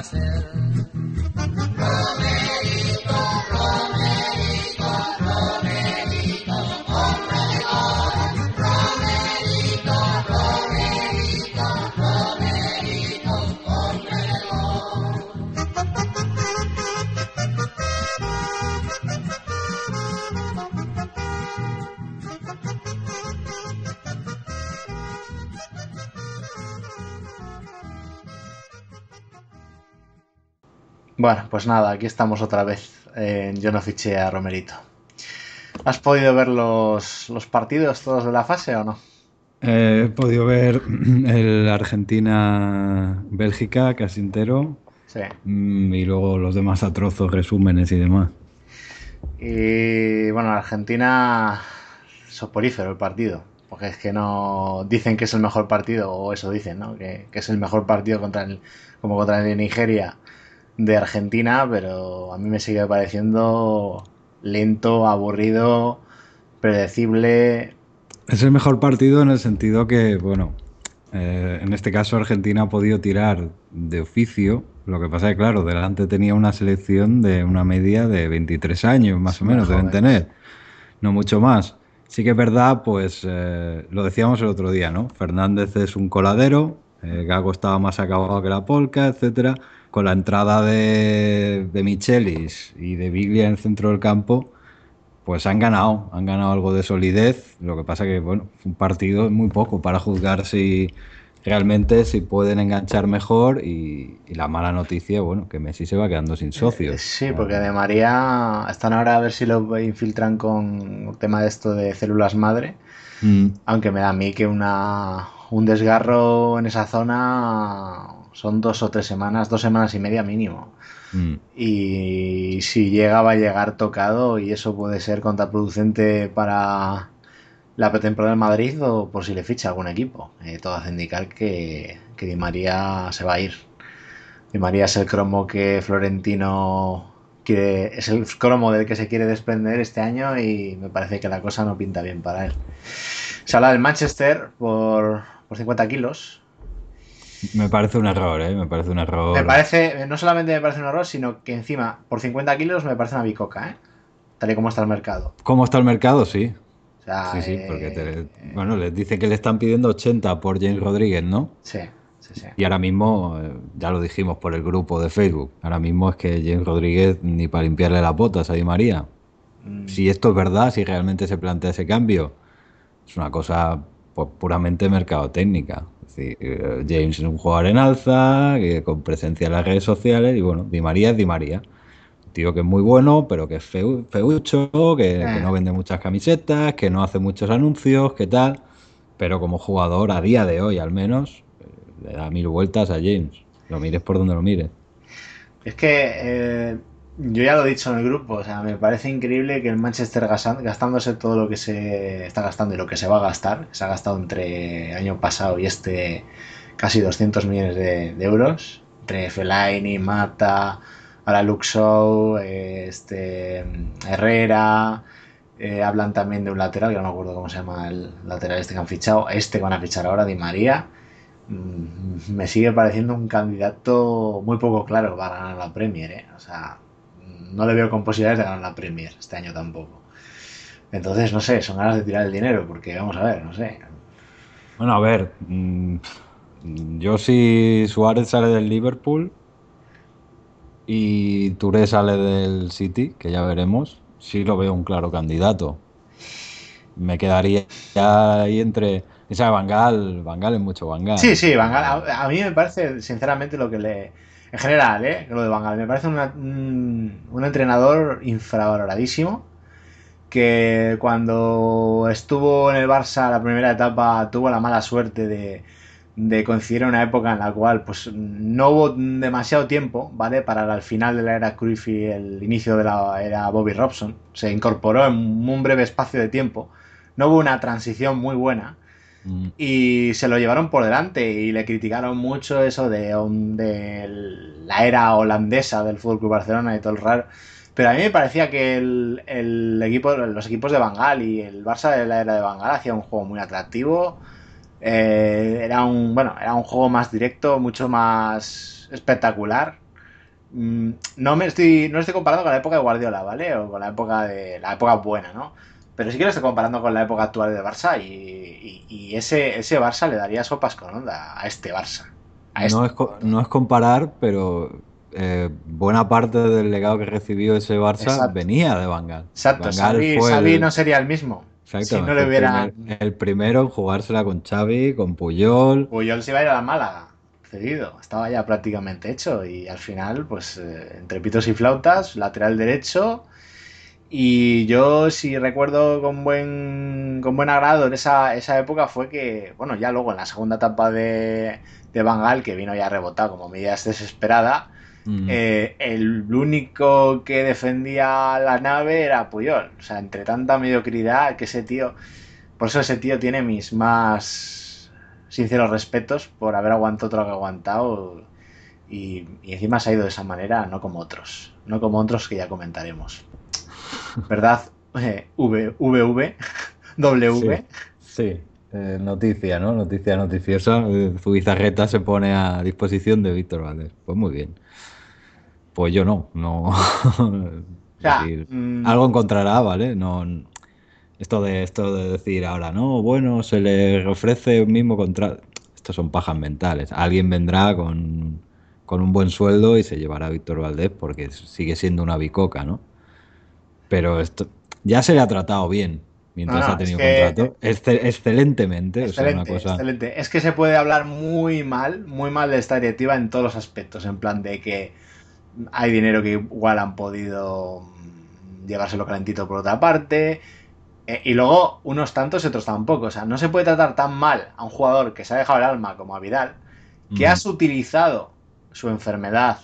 hacer. Romerito, Romerito, Romerito, hombre de gol. Romerito, Romerito, Romerito, hombre de gol. Bueno, pues nada, aquí estamos otra vez. Yo no fiché a Romerito. ¿Has podido ver los partidos todos de la fase o no? He podido ver el Argentina-Bélgica casi entero, Sí. y luego los demás a trozos, resúmenes y demás. Y bueno, Argentina, soporífero el partido. Porque es que no dicen que es el mejor partido, o eso dicen, ¿no? Que es el mejor partido como contra el de Nigeria de Argentina, pero a mí me sigue pareciendo lento, aburrido, predecible. Es el mejor partido en el sentido que, bueno, en este caso Argentina ha podido tirar de oficio. Lo que pasa es que, claro, delante tenía una selección de una media de 23 años, más o Son muy menos, deben jóvenes. tener, no mucho más. Sí que es verdad, pues lo decíamos el otro día, ¿no? Fernández es un coladero, Gago estaba más acabado que la polca, etcétera. Con la entrada de Michelis y de Biglia en el centro del campo, pues han ganado algo de solidez. Lo que pasa que, bueno, un partido es muy poco para juzgar si realmente si pueden enganchar mejor y la mala noticia, bueno, que Messi se va quedando sin socios. Sí, porque de María están ahora a ver si lo infiltran con el tema de esto de células madre. Mm, Aunque me da a mí que un desgarro en esa zona son 2 o 3 semanas, 2 semanas y media mínimo. mm. Y si llega, va a llegar tocado y eso puede ser contraproducente para la pretemporada del Madrid o por si le ficha algún equipo. Todo hace indicar que Di María se va a ir. Di María es el cromo que Florentino quiere, es el cromo del que se quiere desprender este año y me parece que la cosa no pinta bien para él. Se habla del Manchester por 50 kilos. Me parece un error, ¿eh? Me parece un Me error. parece, no solamente me parece un error, sino que encima, por 50 kilos me parece una bicoca, ¿eh? Tal y como está el mercado. ¿Cómo está el mercado? Sí. O sea, Sí, sí, porque bueno, les dice que le están pidiendo 80 por James Rodríguez, ¿no? sí, sí, sí. Y ahora mismo, ya lo dijimos por el grupo de Facebook, ahora mismo es que James Rodríguez ni para limpiarle las botas a Di María. Si esto es verdad, si realmente se plantea ese cambio, es una cosa pues, puramente mercadotécnica. Es decir, James es un jugador en alza, con presencia en las redes sociales, y bueno, Di María es Di María. Un tío que es muy bueno, pero que es feucho, que Eh, no vende muchas camisetas, que no hace muchos anuncios, que tal. Pero como jugador, a día de hoy al menos, le da mil vueltas a James. Lo mires por donde lo mires. es que yo ya lo he dicho en el grupo, o sea, me parece increíble que el Manchester gastándose todo lo que se está gastando y lo que se va a gastar, se ha gastado entre el año pasado y este casi 200 millones de euros, entre Fellaini, Mata, ahora Luke Shaw, Herrera, hablan también de un lateral, que no me acuerdo cómo se llama el lateral este que han fichado, este que van a fichar ahora, Di María. Me sigue pareciendo un candidato muy poco claro para ganar la Premier, ¿eh? O sea, no le veo con posibilidades de ganar la Premier este año tampoco. Entonces, no sé, son ganas de tirar el dinero, porque vamos a ver, no sé. Bueno, a ver, yo si Suárez sale del Liverpool y Touré sale del City, que ya veremos, sí lo veo un claro candidato. Me quedaría ahí entre... Esa Van Gaal es mucho Van Sí, Gaal. sí, Van Gaal, a mí me parece, sinceramente, lo que le. En general, lo de Van Gaal, me parece un entrenador infravaloradísimo. Que cuando estuvo en el Barça la primera etapa tuvo la mala suerte de coincidir en una época en la cual pues no hubo demasiado tiempo, ¿vale? Para el final de la era Cruyff y el inicio de la era Bobby Robson. Se incorporó en un breve espacio de tiempo. No hubo una transición muy buena Mm, y se lo llevaron por delante y le criticaron mucho eso de la era holandesa del Fútbol Club Barcelona y todo el raro. Pero a mí me parecía que el equipo, los equipos de Bangal y el Barça de la era de Bangal hacía un juego muy atractivo. Era un juego más directo, mucho más espectacular. no estoy comparando con la época de Guardiola, ¿vale? O con la época buena, ¿no? Pero sí que lo estoy comparando con la época actual del Barça y ese Barça le daría sopas con onda a este Barça. A este. No es comparar, pero buena parte del legado que recibió ese Barça Exacto. venía de Van Gaal. Exacto. Van Gaal fue Xavi no sería el mismo si exacto, no le fue hubieran. el primero en jugársela con Xavi, con Puyol. Puyol se iba a ir a la Málaga, cedido. Estaba ya prácticamente hecho y al final, pues entre pitos y flautas, lateral derecho. Y yo, si recuerdo con buen agrado en esa época, fue que, bueno, ya luego en la segunda etapa de Van Gaal, que vino ya rebotado como medida desesperada, Mm, el único que defendía la nave era Puyol. O sea, entre tanta mediocridad que ese tío. Por eso ese tío tiene mis más sinceros respetos por haber aguantado todo lo que ha aguantado. Y encima se ha ido de esa manera, no como otros. No como otros que ya comentaremos. ¿Verdad? sí, W. sí. Noticia, ¿no? Noticia noticiosa. Zubizarreta se pone a disposición de Víctor Valdés. Pues muy bien. Pues yo no. O Es sea, decir, algo encontrará, ¿vale? No, esto de decir ahora, no, bueno, se le ofrece un mismo contrato. Estos son pajas mentales. Alguien vendrá con un buen sueldo y se llevará a Víctor Valdés porque sigue siendo una bicoca, ¿no? Pero esto ya se le ha tratado bien no, mientras ha no, es tenido que contrato. Excelentemente, o sea, una excelente, cosa. excelente. Es que se puede hablar muy mal de esta directiva en todos los aspectos, en plan de que hay dinero que igual han podido llevárselo calentito por otra parte. Y luego unos tantos y otros tampoco. O sea, no se puede tratar tan mal a un jugador que se ha dejado el alma como a Vidal, que Mm, has utilizado su enfermedad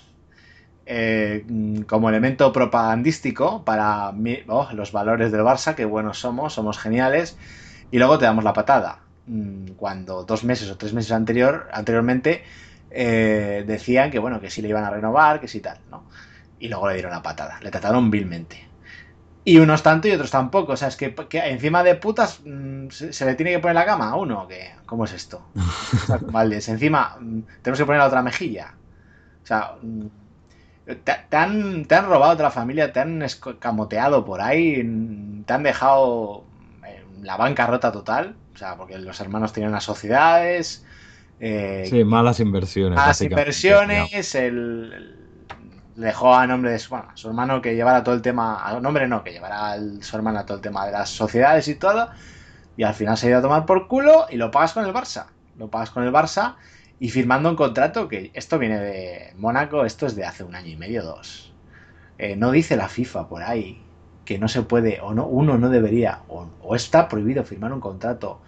como elemento propagandístico para los valores del Barça, que buenos somos geniales, y luego te damos la patada. Cuando 2 meses o 3 meses anteriormente decían que bueno, que sí le iban a renovar, que sí tal, ¿no? Y luego le dieron la patada, le trataron vilmente. Y unos tanto y otros tampoco. O sea, es que encima de putas se le tiene que poner la cama a uno. Que, ¿cómo es esto? Valdés. Encima tenemos que poner la otra mejilla. O sea, te han robado otra familia, te han escamoteado por ahí, te han dejado en la bancarrota total. O sea, porque los hermanos tenían las sociedades. sí, malas inversiones, Más básicamente, digamos. inversiones, le dejó a nombre de su hermano que llevara todo el tema, a nombre no, que llevara su hermano todo el tema de las sociedades y todo, y al final se ha ido a tomar por culo y lo pagas con el Barça. Lo pagas con el Barça y firmando un contrato que esto viene de Mónaco, esto es de hace 1 año y medio, 2. No dice la FIFA por ahí que no se puede, o no, uno no debería, o está prohibido firmar un contrato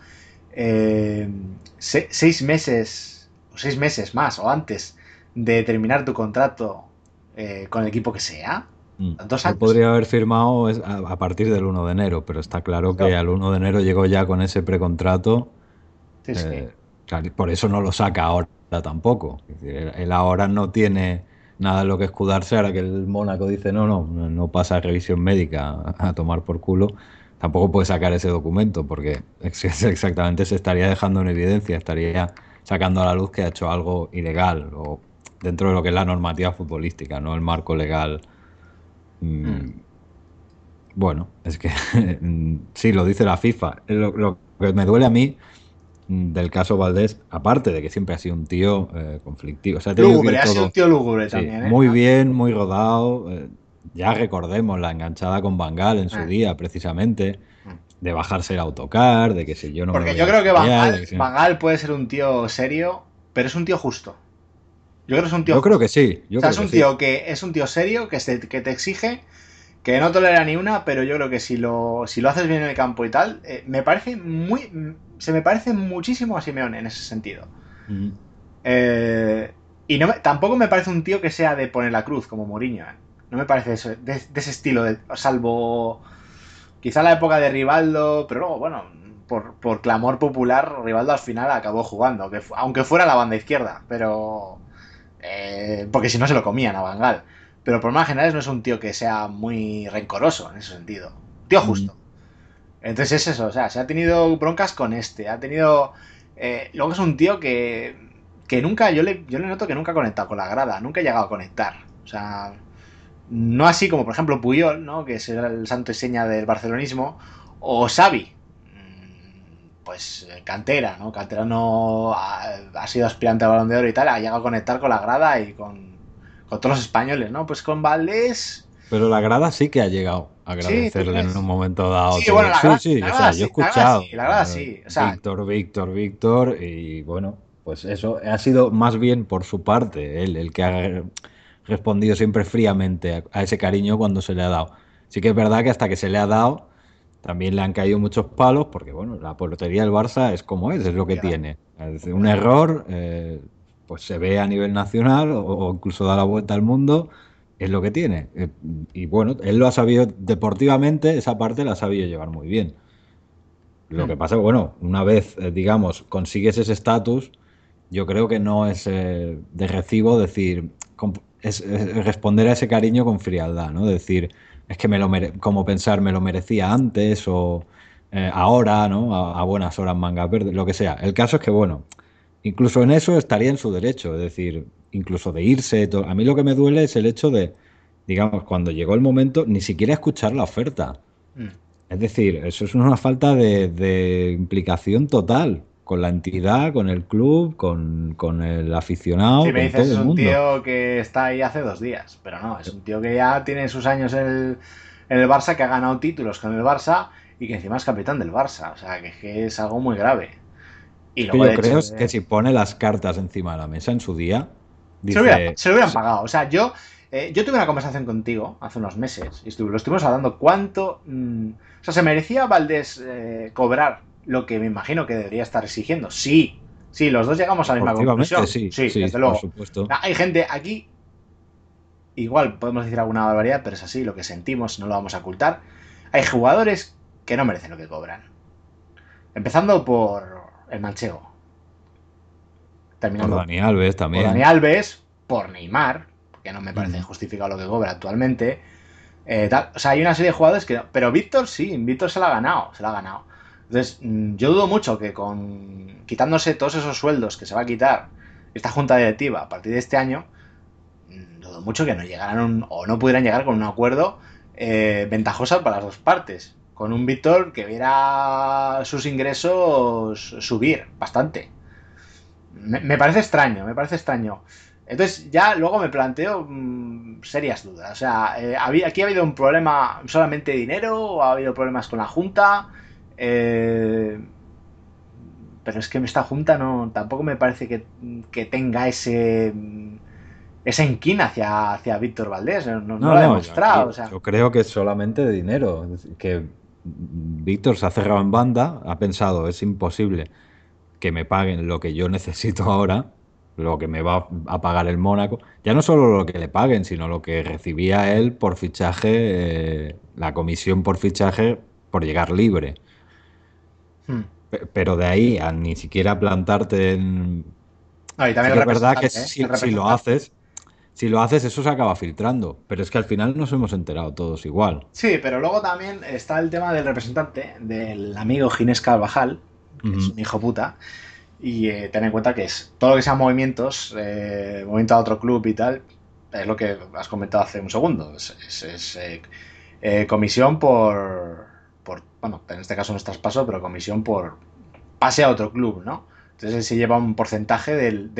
6 meses o 6 meses más o antes de terminar tu contrato con el equipo que sea. Mm. 2 años. Él podría haber firmado a partir del 1 de enero, pero está claro que al 1 de enero llegó ya con ese precontrato. Sí, sí. Claro, por eso no lo saca ahora tampoco. Es decir, él ahora no tiene nada en lo que escudarse. Ahora que el Mónaco dice no pasa revisión médica a tomar por culo, tampoco puede sacar ese documento porque exactamente se estaría dejando en evidencia, estaría sacando a la luz que ha hecho algo ilegal o dentro de lo que es la normativa futbolística, no el marco legal. Mm. Bueno, es que sí, lo dice la FIFA. Lo que me duele a mí del caso Valdés, aparte de que siempre ha sido un tío conflictivo, o sea, ha tenido que ir Lúgubre, ha sido un todo, tío lúgubre sí, también, ¿eh? muy bien, muy rodado. Ya recordemos la enganchada con Van Gaal en su Eh. día, precisamente, de bajarse el autocar, de que si yo no me Porque voy yo al creo que Van filial, de Gaal, que si- Van Gaal puede ser un tío serio, pero es un tío justo. Yo creo que es un tío Yo creo justo. que sí, O yo sea, creo es que un sí. tío que es un tío serio, que te exige, que no tolera ni una, pero yo creo que si lo haces bien en el campo y tal, se me parece muchísimo a Simeone en ese sentido. Mm, Eh, y tampoco me parece un tío que sea de poner la cruz, como Mourinho. No me parece eso, de ese estilo, salvo quizá la época de Rivaldo, pero luego, bueno, por clamor popular, Rivaldo al final acabó jugando, aunque fuera la banda izquierda, pero porque si no se lo comían a Van Gaal. Pero por más generales no es un tío que sea muy rencoroso en ese sentido. Tío mm, justo. Entonces es eso, o sea, se ha tenido broncas con este, ha tenido. Luego es un tío que nunca, yo le noto que nunca ha conectado con la grada, nunca ha llegado a conectar. O sea, no así como, por ejemplo, Puyol, ¿no? Que es el santo y seña del barcelonismo, o Xavi. Pues cantera, ¿no? Canterano ha sido aspirante a Balón de Oro y tal, ha llegado a conectar con la grada y con todos los españoles, ¿no? Pues con Valdés... Pero la grada sí que ha llegado a Sí, ¿tú agradecerle en un crees? momento dado Sí, bueno, todo. Sí, sí, la o grada sea, yo he sí, la grada sí, escuchado la grada sí. O sea, Víctor, Víctor, Víctor, y bueno, pues eso ha sido más bien por su parte, él, el que ha respondido siempre fríamente a ese cariño cuando se le ha dado. Sí que es verdad que hasta que se le ha dado, también le han caído muchos palos, porque bueno, la portería del Barça es como es lo que efectivamente, tiene. Es decir, un efectivamente. error, pues se ve a nivel nacional o incluso da la vuelta al mundo, es lo que tiene. Y bueno, él lo ha sabido deportivamente, esa parte la ha sabido llevar muy bien. Lo Hmm. que pasa, bueno, una vez, digamos, consigues ese estatus, yo creo que no es de recibo decir, es responder a ese cariño con frialdad, ¿no? Decir, es que como pensar, me lo merecía antes o ahora, ¿no? A buenas horas mangas verdes, lo que sea. El caso es que, bueno, incluso en eso estaría en su derecho, es decir, incluso de irse. A mí lo que me duele es el hecho de, digamos, cuando llegó el momento, ni siquiera escuchar la oferta. Hmm. Es decir, eso es una falta de implicación total con la entidad, con el club, con el Si aficionado, me con dices todo es el un mundo. tío que está ahí hace 2 días, pero no, es un tío que ya tiene sus años en el Barça, que ha ganado títulos con el Barça y que encima es capitán del Barça. O sea, que es algo muy grave. Y Es que luego el yo hecho creo que de... si pone las cartas encima de la mesa en su día, Se dice, se lo hubieran pagado. O sea, yo tuve una conversación contigo hace unos meses y lo estuvimos hablando cuánto... o sea, ¿se merecía Valdés cobrar lo que me imagino que debería estar exigiendo? Sí, sí, los dos llegamos a la misma deportivamente conclusión. sí, Sí, sí, desde por luego. supuesto. Hay gente aquí, igual podemos decir alguna barbaridad, pero es así, lo que sentimos, no lo vamos a ocultar. Hay jugadores que no merecen lo que cobran. Empezando por el manchego, Por terminando Dani Alves por Dani también. Alves, por Neymar, que no me parece Ujú. justificado lo que cobra actualmente. O sea, hay una serie de jugadores que... Pero Víctor sí, Víctor se la ha ganado, se la ha ganado. Entonces, yo dudo mucho que quitándose todos esos sueldos que se va a quitar esta junta directiva a partir de este año, dudo mucho que no llegaran o no pudieran llegar con un acuerdo ventajoso para las dos partes. Con un Víctor que viera sus ingresos subir bastante. Me parece extraño, me parece extraño. Entonces ya luego me planteo serias dudas. O sea, aquí ha habido un problema solamente de dinero o ha habido problemas con la Junta. Eh, pero es que esta Junta no tampoco me parece que tenga esa inquina hacia Víctor Valdés. No No, lo ha no, yo demostrado. aquí O sea, yo creo que es solamente de dinero. Es decir, que Víctor se ha cerrado en banda, ha pensado, es imposible que me paguen lo que yo necesito ahora, lo que me va a pagar el Mónaco, ya no solo lo que le paguen, sino lo que recibía él por fichaje, la comisión por fichaje por llegar libre. hmm. Pero de ahí a ni siquiera plantarte en... No, y Sí también que el es verdad que representante, ¿eh? El si lo representante. haces, si lo haces, eso se acaba filtrando. Pero es que al final nos hemos enterado todos igual. Sí, pero luego también está el tema del representante, del amigo Ginés Carvajal, que es Ujú. un hijo puta, y ten en cuenta que es todo lo que sean movimientos, movimiento a otro club y tal, es lo que has comentado hace un segundo. Comisión bueno, en este caso no es traspaso, pero comisión por pase a otro club, ¿no? Entonces él se lleva un porcentaje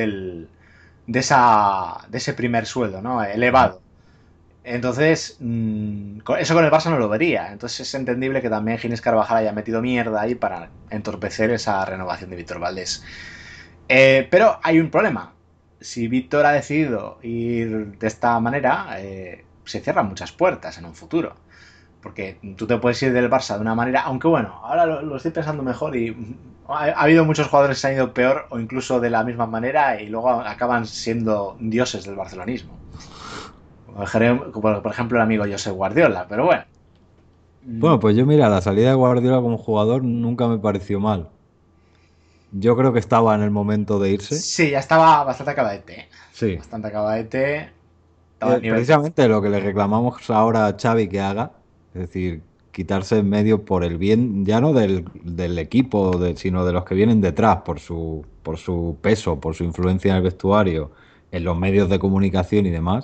de ese primer sueldo, ¿no? Ujú. Elevado. Entonces, eso con el Barça no lo vería. Entonces es entendible que también Ginés Carvajal haya metido mierda ahí para entorpecer esa renovación de Víctor Valdés. Pero hay un problema. Si Víctor ha decidido ir de esta manera, se cierran muchas puertas en un futuro. Porque tú te puedes ir del Barça de una manera, aunque bueno, ahora lo estoy pensando mejor y ha habido muchos jugadores que se han ido peor o incluso de la misma manera y luego acaban siendo dioses del barcelonismo. Como por ejemplo el amigo José Guardiola, pero bueno. Bueno, pues yo mira, la salida de Guardiola como jugador nunca me pareció mal. Yo creo que estaba en el momento de irse. Sí, ya estaba bastante acabadete. Sí. Bastante acabadete. Estaba a nivel. Precisamente lo que le reclamamos ahora a Xavi que haga, es decir, quitarse en medio por el bien, ya no del equipo, sino de los que vienen detrás, por su peso, por su influencia en el vestuario, en los medios de comunicación y demás.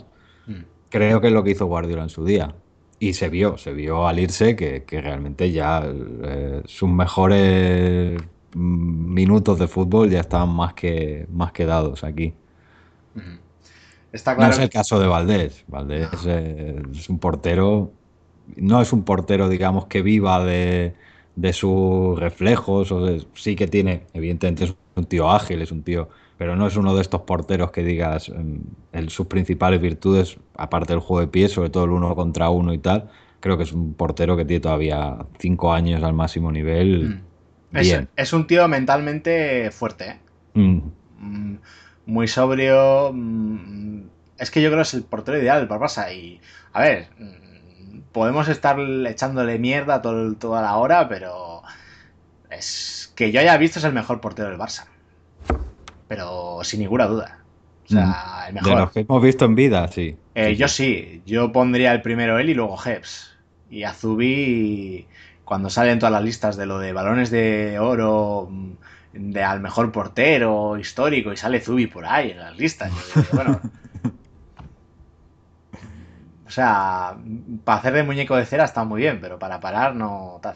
creo que es lo que hizo Guardiola en su día. Y se vio al irse que realmente ya sus mejores minutos de fútbol ya estaban más que dados aquí. Está No es claro. el caso de Valdés. Valdés No. es un portero, no es un portero, digamos, que viva de sus reflejos, sí que tiene, evidentemente es un tío ágil, es un tío, pero no es uno de estos porteros que digas sus principales virtudes, aparte del juego de pies, sobre todo el uno contra uno y tal, creo que es un portero que tiene todavía 5 años al máximo nivel, bien. Es un tío mentalmente fuerte, ¿eh? Mm. Mm, Muy sobrio. Es que yo creo que es el portero ideal para Barça. Y, a ver, podemos estar echándole mierda toda la hora, pero es que yo haya visto es el mejor portero del Barça. Pero sin ninguna duda. O Mm. sea, el De los mejor. que hemos visto en vida, sí. Sí, Yo sí. sí, yo pondría el primero él y luego Heps. Y a Zubi, cuando salen todas las listas de lo de balones de oro, de al mejor portero histórico, y sale Zubi por ahí en las listas. Yo digo, bueno, o sea, para hacer de muñeco de cera está muy bien, pero para parar no tal.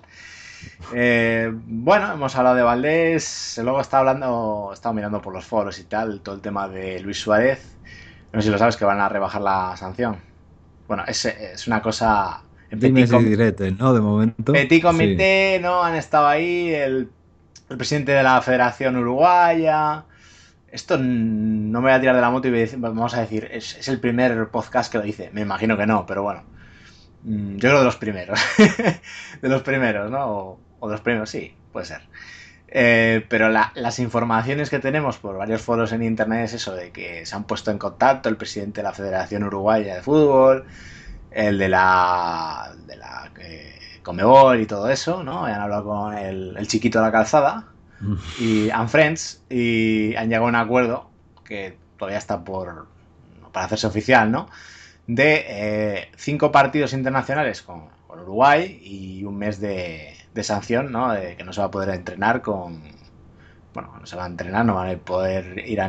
Bueno, hemos hablado de Valdés, luego estaba mirando por los foros y tal, todo el tema de Luis Suárez. No sé si lo sabes que van a rebajar la sanción. Bueno, es una cosa en Dime si diretes, ¿no? De momento, petit sí. comité, ¿no? Han estado ahí el presidente de la Federación Uruguaya. Esto no me voy a tirar de la moto y vamos a decir, es el primer podcast que lo dice. Me imagino que no, pero bueno. Yo creo de los primeros. De los primeros, ¿no? O de los primeros, sí, puede ser. Pero las informaciones que tenemos por varios foros en internet es eso, de que se han puesto en contacto el presidente de la Federación Uruguaya de Fútbol, el de la Comebol y todo eso, ¿no? Y han hablado con el chiquito de la calzada y and Friends y han llegado a un acuerdo que todavía está para hacerse oficial, ¿no? De 5 partidos internacionales con Uruguay y un mes de sanción, ¿no? De que no se va a poder entrenar bueno, no se va a entrenar, no van a poder ir a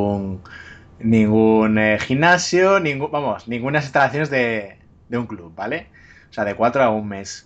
ningún gimnasio, vamos, ninguna instalaciones de un club, ¿vale? O sea, de 4 a un mes.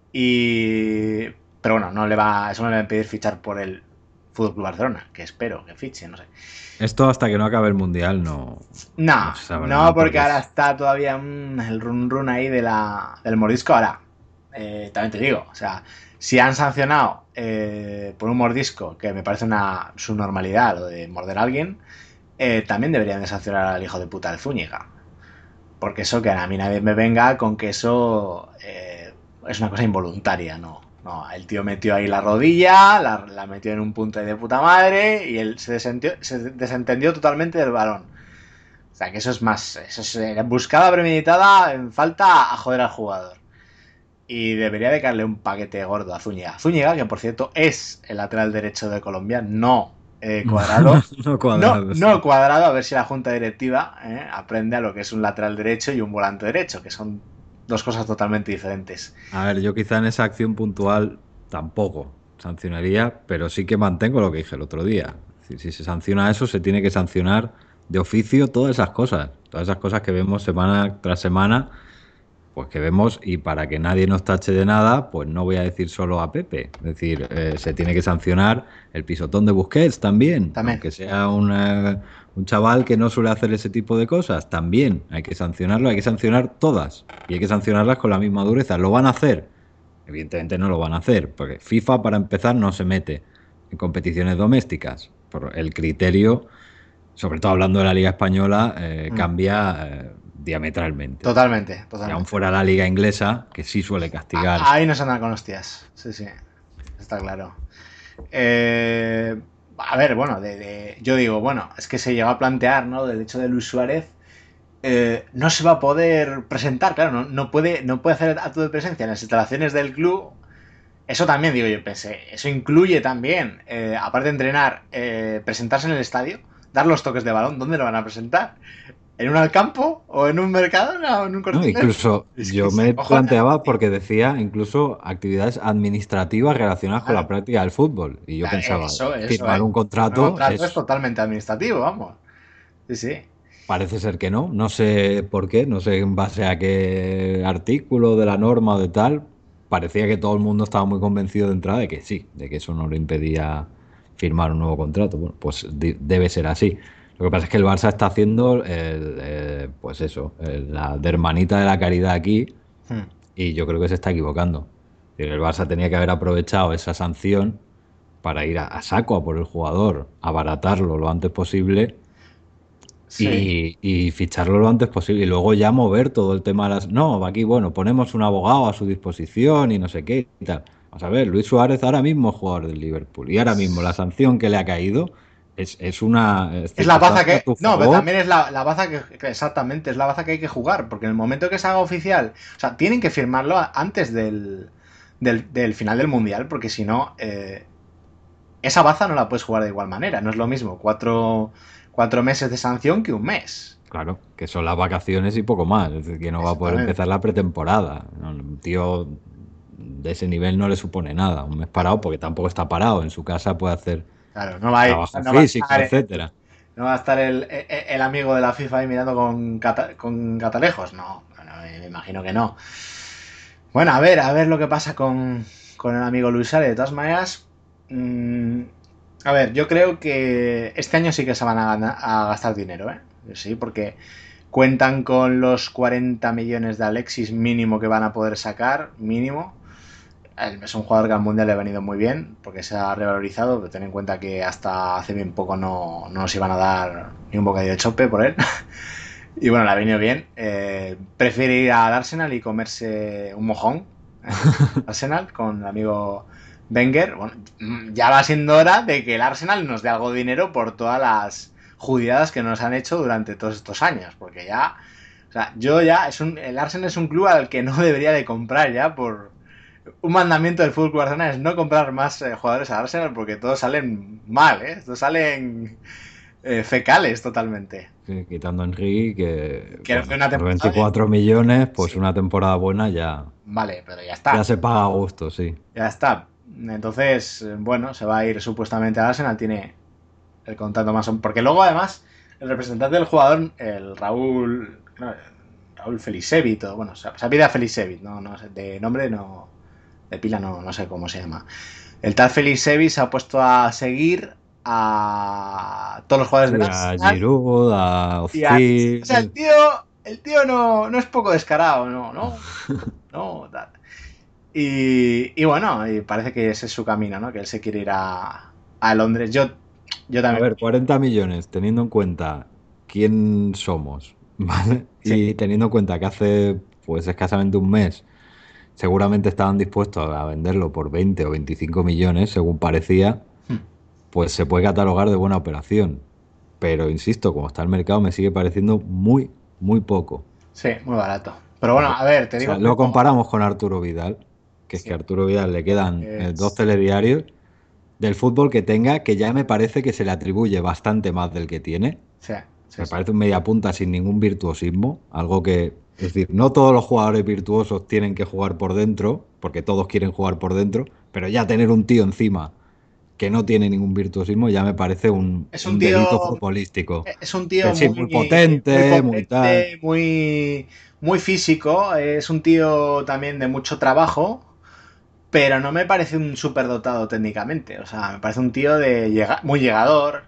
Y... Pero bueno, eso no le va a impedir fichar por el Fútbol Club Barcelona, que espero que fiche, no sé. Esto hasta que no acabe el mundial no No, se sabrá no, nada porque porque ahora es. está todavía el run run ahí del mordisco. Ahora, también te digo, o sea, si han sancionado por un mordisco, que me parece una subnormalidad lo de morder a alguien, también deberían de sancionar al hijo de puta de Zúñiga. Porque eso, que a mí nadie me venga con que eso es una cosa involuntaria, no. No, el tío metió ahí la rodilla, la metió en un punto de puta madre y él se desentendió totalmente del balón. O sea, que eso es más. Eso es buscada premeditada en falta a joder al jugador. Y debería de caerle un paquete gordo a Zúñiga. Zúñiga, que por cierto es el lateral derecho de Colombia, no Cuadrado. No No, cuadrado, no sí. Cuadrado, a ver si la junta directiva aprende a lo que es un lateral derecho y un volante derecho, que son dos cosas totalmente diferentes. A ver, yo quizá en esa acción puntual tampoco sancionaría, pero sí que mantengo lo que dije el otro día. Es decir, si se sanciona eso, se tiene que sancionar de oficio todas esas cosas que vemos semana tras semana, pues que vemos, y para que nadie nos tache de nada, pues no voy a decir solo a Pepe. Es decir, se tiene que sancionar el pisotón de Busquets también, También. aunque sea un chaval que no suele hacer ese tipo de cosas, también hay que sancionarlo, hay que sancionar todas, y hay que sancionarlas con la misma dureza. ¿Lo van a hacer? Evidentemente no lo van a hacer, porque FIFA, para empezar, no se mete en competiciones domésticas, por el criterio, sobre todo hablando de la Liga Española, cambia diametralmente. Totalmente, Y aún totalmente. fuera la liga inglesa, que sí suele castigar. Ahí nos andan con hostias. Sí, sí. Está claro. A ver, bueno, yo digo, bueno, es que se llegó a plantear, ¿no? Del hecho de Luis Suárez. No se va a poder presentar, claro, no puede hacer acto de presencia en las instalaciones del club. Eso también, digo yo, pensé, eso incluye también, aparte de entrenar, presentarse en el estadio, dar los toques de balón. ¿Dónde lo van a presentar? ¿En un Alcampo? ¿O en un Mercadona? ¿O en un ¿No? Corte Inglés? Incluso Es que yo se me cojonan, planteaba tío. porque decía incluso actividades administrativas relacionadas con la Claro, práctica del fútbol. Y yo claro, pensaba, eso, firmar un Un contrato contrato es es. totalmente administrativo, vamos. Sí, sí. Parece ser que no. No sé por qué, no sé en base a qué artículo de la norma o de tal. Parecía que todo el mundo estaba muy convencido de entrada de que sí, de que eso no le impedía firmar un nuevo contrato. Bueno, pues debe ser así. Lo que pasa es que el Barça está haciendo, pues eso, la de hermanita de la caridad aquí, Hmm. y yo creo que se está equivocando. El Barça tenía que haber aprovechado esa sanción para ir a saco a por el jugador, abaratarlo lo antes posible Sí. y ficharlo lo antes posible. Y luego ya mover todo el tema de las... No, aquí, bueno, ponemos un abogado a su disposición y no sé qué y tal. Vamos a ver, Luis Suárez ahora mismo es jugador del Liverpool. Y ahora mismo la sanción que le ha caído es una Es la baza circunstancia a que. tu No, pero favor. también es la baza exactamente, es la baza que hay que jugar. Porque en el momento que se haga oficial. O sea, tienen que firmarlo antes del final del mundial. Porque si no. Esa baza no la puedes jugar de igual manera. No es lo mismo 4 meses de sanción que un mes. Claro, que son las vacaciones y poco más. Es decir, que no va a poder Exactamente. empezar la pretemporada. No, un tío de ese nivel no le supone nada. Un mes parado, porque tampoco está parado. En su casa puede hacer Claro, no va a, trabajo no va a físico, estar, etcétera. no va a estar el amigo de la FIFA ahí mirando con catalejos. No, bueno, me imagino que no. Bueno, a ver lo que pasa con el amigo Luis Suárez. De todas maneras, mmm, a ver, yo creo que este año sí que se van a gastar dinero, ¿eh? Sí, porque cuentan con los 40 millones de Alexis mínimo que van a poder sacar, mínimo. Es un jugador que al Mundial le ha venido muy bien, porque se ha revalorizado, pero ten en cuenta que hasta hace bien poco no nos iban a dar ni un bocadillo de chope por él. Y bueno, le ha venido bien. Prefiere ir al Arsenal y comerse un mojón. Arsenal con el amigo Wenger. Bueno, ya va siendo hora de que el Arsenal nos dé algo de dinero por todas las judiadas que nos han hecho durante todos estos años. Porque ya, o sea, yo ya, el Arsenal es un club al que no debería de comprar ya por un mandamiento del Fútbol Club Barcelona es no comprar más jugadores al Arsenal porque todos salen mal, ¿eh? Todos salen fecales totalmente. Sí, quitando a Henry, que Que hace bueno, una por temporada. 24 millones, pues Sí, una temporada buena ya, vale, pero ya ya está. se paga a gusto, sí. Ya está. Entonces, bueno, se va a ir supuestamente al Arsenal, tiene el contrato más. Porque luego, además, el representante del jugador, el Raúl. No, Raúl Felicevit, o bueno, se apellida Felicevit, no sé, de nombre no. De pila no sé cómo se llama. El tal Felicevit se ha puesto a seguir a todos los jugadores Sí, del a Arsenal Giroud, a y a. O sea, Ozil. el tío no es poco descarado, no. Tal. Y bueno, y parece que ese es su camino, ¿no? Que él se quiere ir a Londres. Yo A también. ver, 40 millones, teniendo en cuenta quién somos, ¿vale? Sí. Y teniendo en cuenta que hace pues escasamente un mes seguramente estaban dispuestos a venderlo por 20 o 25 millones, según parecía, Hmm. pues se puede catalogar de buena operación. Pero insisto, como está el mercado, me sigue pareciendo muy, muy poco. Sí, muy barato. Pero bueno, ¿Vale? a ver, te O sea, digo que lo comparamos con Arturo Vidal, que es sí, que a Arturo Vidal le quedan dos es- telediarios del fútbol que tenga, que ya me parece que se le atribuye bastante más del que tiene. sí, sí, Me sí. parece un mediapunta sin ningún virtuosismo, algo que, es decir, no todos los jugadores virtuosos tienen que jugar por dentro, porque todos quieren jugar por dentro, pero ya tener un tío encima que no tiene ningún virtuosismo ya me parece Es un un tío, delito futbolístico. es un Que tío sí, muy muy potente, muy tal. potente, muy físico. Es un tío también de mucho trabajo. Pero no me parece un superdotado técnicamente. O sea, me parece un tío muy llegador.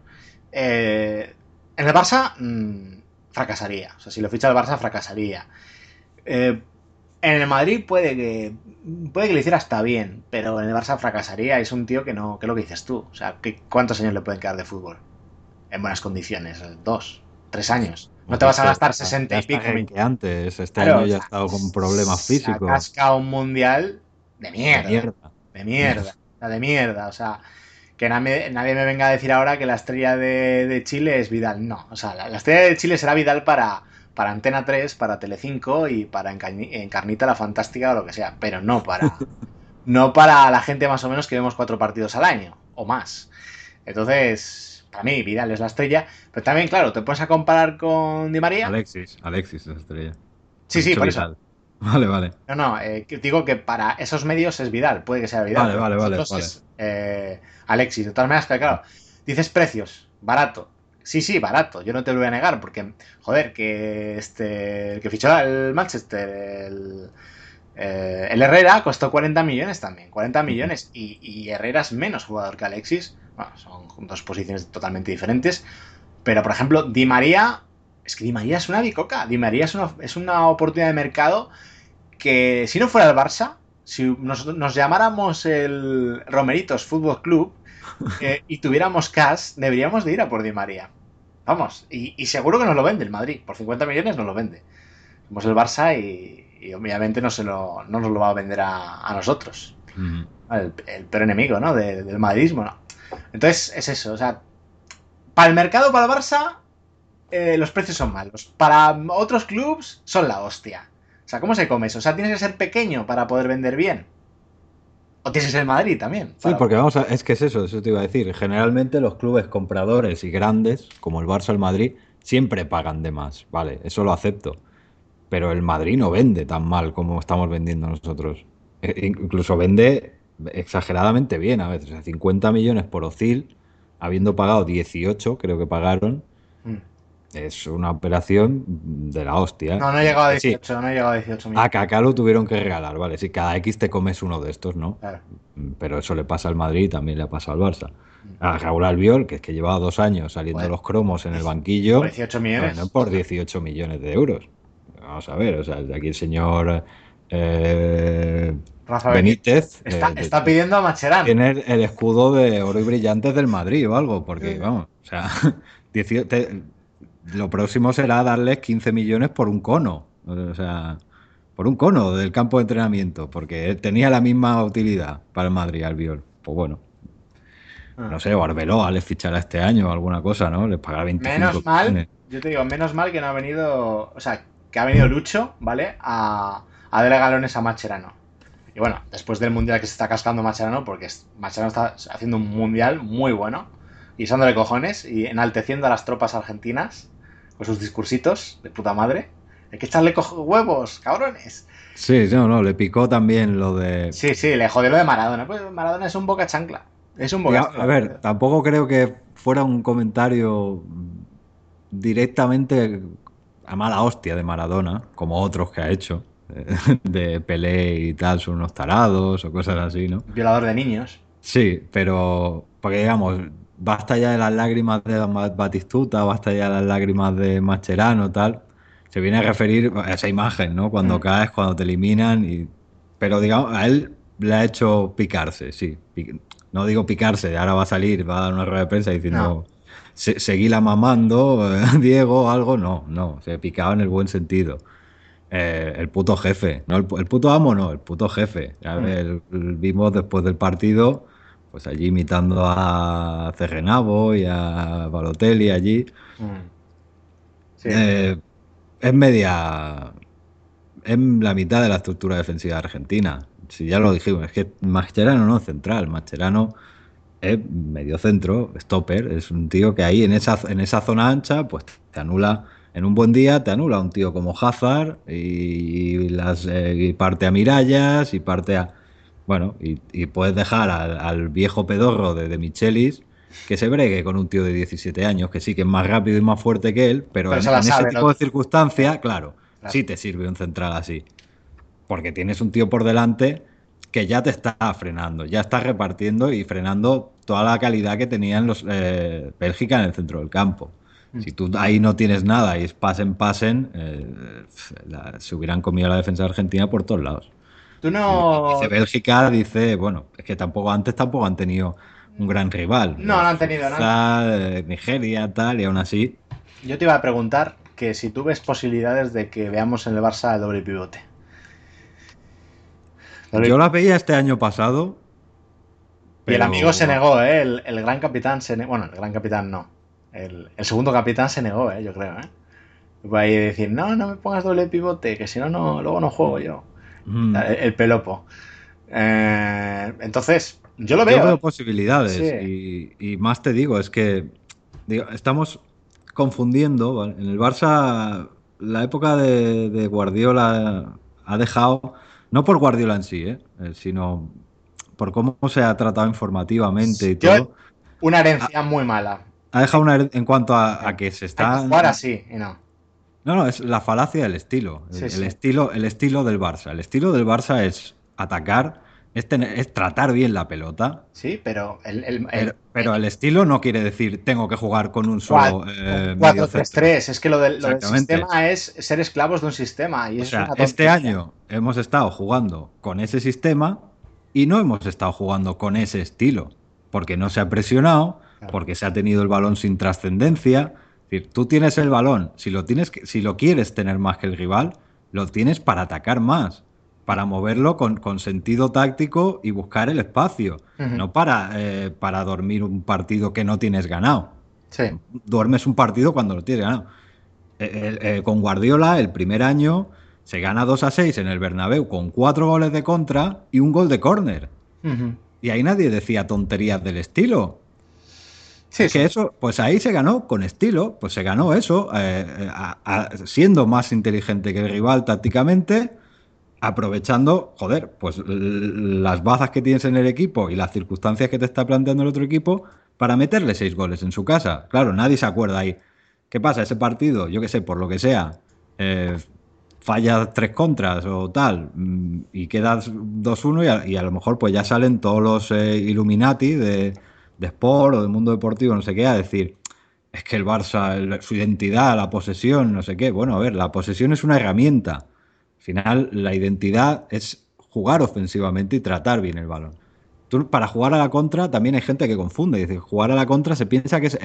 En el Barça fracasaría. O sea, si lo ficha el Barça, fracasaría. Eh, en el Madrid puede que lo hiciera hasta bien, pero en el Barça fracasaría. Es un tío que no, que es lo que dices tú. O sea, ¿cuántos años le pueden quedar de fútbol? En buenas condiciones, 2, 3 años. No Hemos te vas a visto, gastar 60 ya y está pico mil. antes. Este Claro, año o ya ha sea, estado con problemas se ha físicos. cascado un mundial de De mierda. mierda. De mierda. O sea, de mierda. O sea, que nadie me venga a decir ahora que la estrella de Chile es Vidal. No. O sea, la estrella de Chile será Vidal para Antena 3, para Telecinco y para Encarnita la Fantástica o lo que sea. Pero no para la gente más o menos que vemos 4 partidos al año o más. Entonces, para mí, Vidal es la estrella. Pero también, claro, te pones a comparar con Di María. Alexis es estrella. Sí, Has sí, dicho por eso. Vidal. Vale, vale. No, que digo que para esos medios es Vidal, puede que sea Vidal, pero para Vale, nosotros vale. es Alexis. De todas maneras, claro, dices precios, barato. Sí, sí, barato, yo no te lo voy a negar, porque, joder, que el que fichó el Manchester, el Herrera, costó 40 millones también, 40 millones, y Herrera es menos jugador que Alexis, bueno, son dos posiciones totalmente diferentes, pero por ejemplo, Di María, es que Di María es una bicoca, Di María es una oportunidad de mercado que si no fuera el Barça, si nos llamáramos el Romeritos Fútbol Club y tuviéramos cash, deberíamos de ir a por Di María. Vamos, y seguro que nos lo vende el Madrid. Por 50 millones nos lo vende. Somos el Barça y obviamente no nos lo va a vender a nosotros. Mm. El peor enemigo, ¿no? Del madridismo, ¿no? Entonces es eso. O sea, para el mercado, para el Barça, los precios son malos. Para otros clubs son la hostia. O sea, ¿cómo se come eso? O sea, tienes que ser pequeño para poder vender bien. O tienes que ser Madrid también. Sí, porque vamos a, es que es eso te iba a decir. Generalmente los clubes compradores y grandes, como el Barça o el Madrid, siempre pagan de más. Vale, eso lo acepto. Pero el Madrid no vende tan mal como estamos vendiendo nosotros. Incluso vende exageradamente bien a veces. O sea, 50 millones por Özil, habiendo pagado 18, creo que pagaron. Mm. Es una operación de la hostia. No, no he llegado a Sí, 18, no he llegado a 18 a millones. Kaká lo tuvieron que regalar, vale. Si cada X te comes uno de estos, ¿no? Claro. Pero eso le pasa al Madrid y también le ha pasado al Barça. A Raúl Albiol, que es que llevaba 2 años saliendo Joder. los cromos en el banquillo, Por 18 millones. bueno, por 18 millones de euros. Vamos a ver, o sea, aquí el señor Rafa Benítez está pidiendo a Macherano. tiene el escudo de oro y brillantes del Madrid o algo, porque vamos, o sea, 18 lo próximo será darles 15 millones por un cono, o sea, por un cono del campo de entrenamiento, porque tenía la misma utilidad para el Madrid, Albiol. Pues bueno, no sé, o Arbeloa les fichará este año o alguna cosa, ¿no? Les pagará 25 Menos mal, millones. yo te digo, menos mal que no ha venido, o sea, que ha venido Lucho, ¿vale? A darle galones a Macherano. Y bueno, después del mundial que se está cascando Macherano, porque Macherano está haciendo un mundial muy bueno, y usándole cojones y enalteciendo a las tropas argentinas con sus discursitos de puta madre. Hay que echarle huevos, cabrones. Sí, no, le picó también lo de... Sí, sí, le jodió lo de Maradona. Pues Maradona es un boca chancla. Es un boca chancla. A ver, tampoco creo que fuera un comentario directamente a mala hostia de Maradona, como otros que ha hecho, de Pelé y tal, son unos tarados o cosas así, ¿no? Violador de niños. Sí, pero porque digamos, basta ya de las lágrimas de Batistuta, basta ya de las lágrimas de Mascherano, tal. Se viene a referir a esa imagen, ¿no? Cuando caes, cuando te eliminan, pero digamos, a él le ha hecho picarse, sí. No digo picarse, ahora va a salir, va a dar una rueda de prensa diciendo, No. Seguíla mamando, Diego, algo, no, se picaba en el buen sentido. El puto jefe, no el puto amo, no, el puto jefe. Vimos después del partido, pues allí imitando a Cerrenabo y a Balotelli allí. Sí. Es media. Es la mitad de la estructura defensiva argentina. Si ya lo dijimos, es que Mascherano no es central, Mascherano es medio centro, stopper, es un tío que ahí en esa zona ancha, pues te anula. En un buen día te anula un tío como Hazard y parte a Mirallas y parte a... Bueno, y puedes dejar al viejo pedorro de Michelis que se bregue con un tío de 17 años, que sí que es más rápido y más fuerte que él, pero en se la ese sabe, tipo ¿no? de circunstancias, claro, Claro. sí te sirve un central así. Porque tienes un tío por delante que ya te está frenando, ya está repartiendo y frenando toda la calidad que tenían los Bélgica en el centro del campo. Si tú ahí no tienes nada y es pasen, se hubieran comido la defensa argentina por todos lados. Tú Y no. dice Bélgica, dice, bueno, es que tampoco han tenido un gran rival. No, no han tenido, ¿no? Suiza, Nigeria, tal, y aún así. Yo te iba a preguntar que si tú ves posibilidades de que veamos en el Barça el doble pivote. Yo las veía este año pasado. Y el pero- amigo se negó, ¿eh? El gran capitán se negó. Bueno, el gran capitán no. El segundo capitán se negó, yo creo, ¿eh? Fue ahí decir, no me pongas doble pivote, que si no, luego no juego yo. Mm. El pelopo. Entonces, yo lo Yo veo. veo posibilidades Sí. y más te digo, es que estamos confundiendo, ¿vale? En el Barça la época de Guardiola ha dejado, no por Guardiola en sí, sino por cómo se ha tratado informativamente y Yo, todo. una herencia muy mala. Ha dejado una en cuanto a que se Hay que está... jugar así, y no. No, no, es la falacia del estilo. Sí, El sí. estilo, el estilo del Barça. El estilo del Barça es atacar, es tratar bien la pelota. Sí, pero Pero el estilo no quiere decir tengo que jugar con un Cuatro- solo un medio centro. 4-3-3. Es que lo del Exactamente. sistema es ser esclavos de un sistema y O eso es sea, una este tontería. año hemos estado jugando con ese sistema y no hemos estado jugando con ese estilo, porque no se ha presionado, Claro. porque se ha tenido el balón sin trascendencia. Es decir, tú tienes el balón, si lo quieres tener más que el rival, lo tienes para atacar más, para moverlo con sentido táctico y buscar el espacio, Ujú. no para dormir un partido que no tienes ganado. Sí. Duermes un partido cuando lo tienes ganado. Con Guardiola, el primer año, se gana 2-6 en el Bernabéu con 4 goles de contra y un gol de córner. Ujú. Y ahí nadie decía tonterías del estilo. Sí, Es sí. que eso, pues ahí se ganó con estilo, pues se ganó eso, siendo más inteligente que el rival tácticamente, aprovechando, joder, pues las bazas que tienes en el equipo y las circunstancias que te está planteando el otro equipo para meterle 6 goles en su casa. Claro, nadie se acuerda ahí. ¿Qué pasa? Ese partido, yo qué sé, por lo que sea, eh, fallas 3 contras o tal, y quedas 2-1 y a lo mejor pues ya salen todos los Illuminati de Sport o del mundo deportivo, no sé qué, a decir, es que el Barça, su identidad, la posesión, no sé qué. Bueno, a ver, la posesión es una herramienta. Al final, la identidad es jugar ofensivamente y tratar bien el balón. Tú, para jugar a la contra, también hay gente que confunde. Dice, jugar a la contra se piensa que es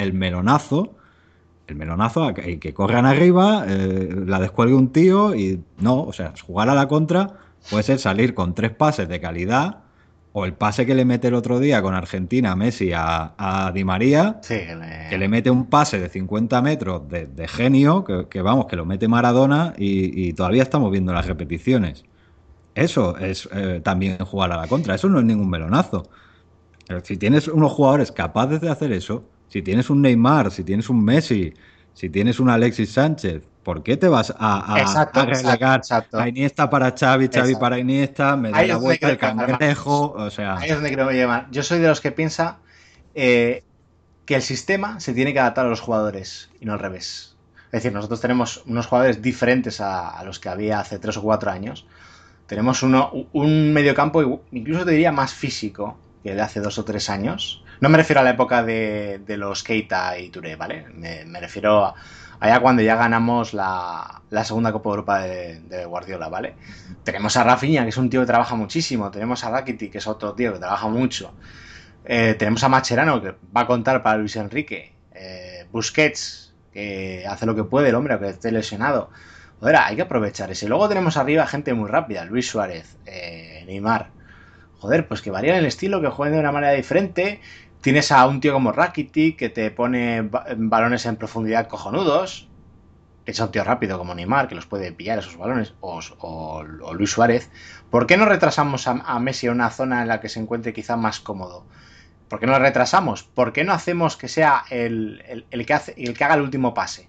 el melonazo que corran arriba, la descuelgue un tío y no, o sea, jugar a la contra puede ser salir con 3 pases de calidad o el pase que le mete el otro día con Argentina Messi a Di María, Sí, que le mete un pase de 50 metros de genio, que vamos, que lo mete Maradona y todavía estamos viendo las repeticiones. Eso es también jugar a la contra, eso no es ningún melonazo. Si tienes unos jugadores capaces de hacer eso, si tienes un Neymar, si tienes un Messi, si tienes un Alexis Sánchez, ¿por qué te vas exacto, a exacto, relegar a exacto, Iniesta para Xavi, Xavi exacto. para Iniesta, me da Ahí la es donde vuelta quiero el llegar, Marcos. cangrejo? O sea, Ahí es donde quiero llegar. Yo soy de los que piensa eh, que el sistema se tiene que adaptar a los jugadores y no al revés. Es decir, nosotros tenemos unos jugadores diferentes a los que había hace 3 o 4 años. Tenemos un mediocampo, incluso te diría más físico que el de hace 2 o 3 años. No me refiero a la época de los Keita y Touré, ¿vale? Me refiero a allá cuando ya ganamos la segunda Copa de Europa de Guardiola, ¿vale? Tenemos a Rafinha, que es un tío que trabaja muchísimo. Tenemos a Rakitic, que es otro tío que trabaja mucho. Tenemos a Macherano, que va a contar para Luis Enrique. Busquets, que hace lo que puede el hombre, aunque esté lesionado. Joder, hay que aprovechar ese. Luego tenemos arriba gente muy rápida. Luis Suárez, Neymar. Joder, pues que varían el estilo, que jueguen de una manera diferente. Tienes a un tío como Rakitic, que te pone balones en profundidad cojonudos. Es un tío rápido como Neymar, que los puede pillar esos balones. O Luis Suárez. ¿Por qué no retrasamos a Messi a una zona en la que se encuentre quizá más cómodo? ¿Por qué no lo retrasamos? ¿Por qué no hacemos que sea el que haga el último pase?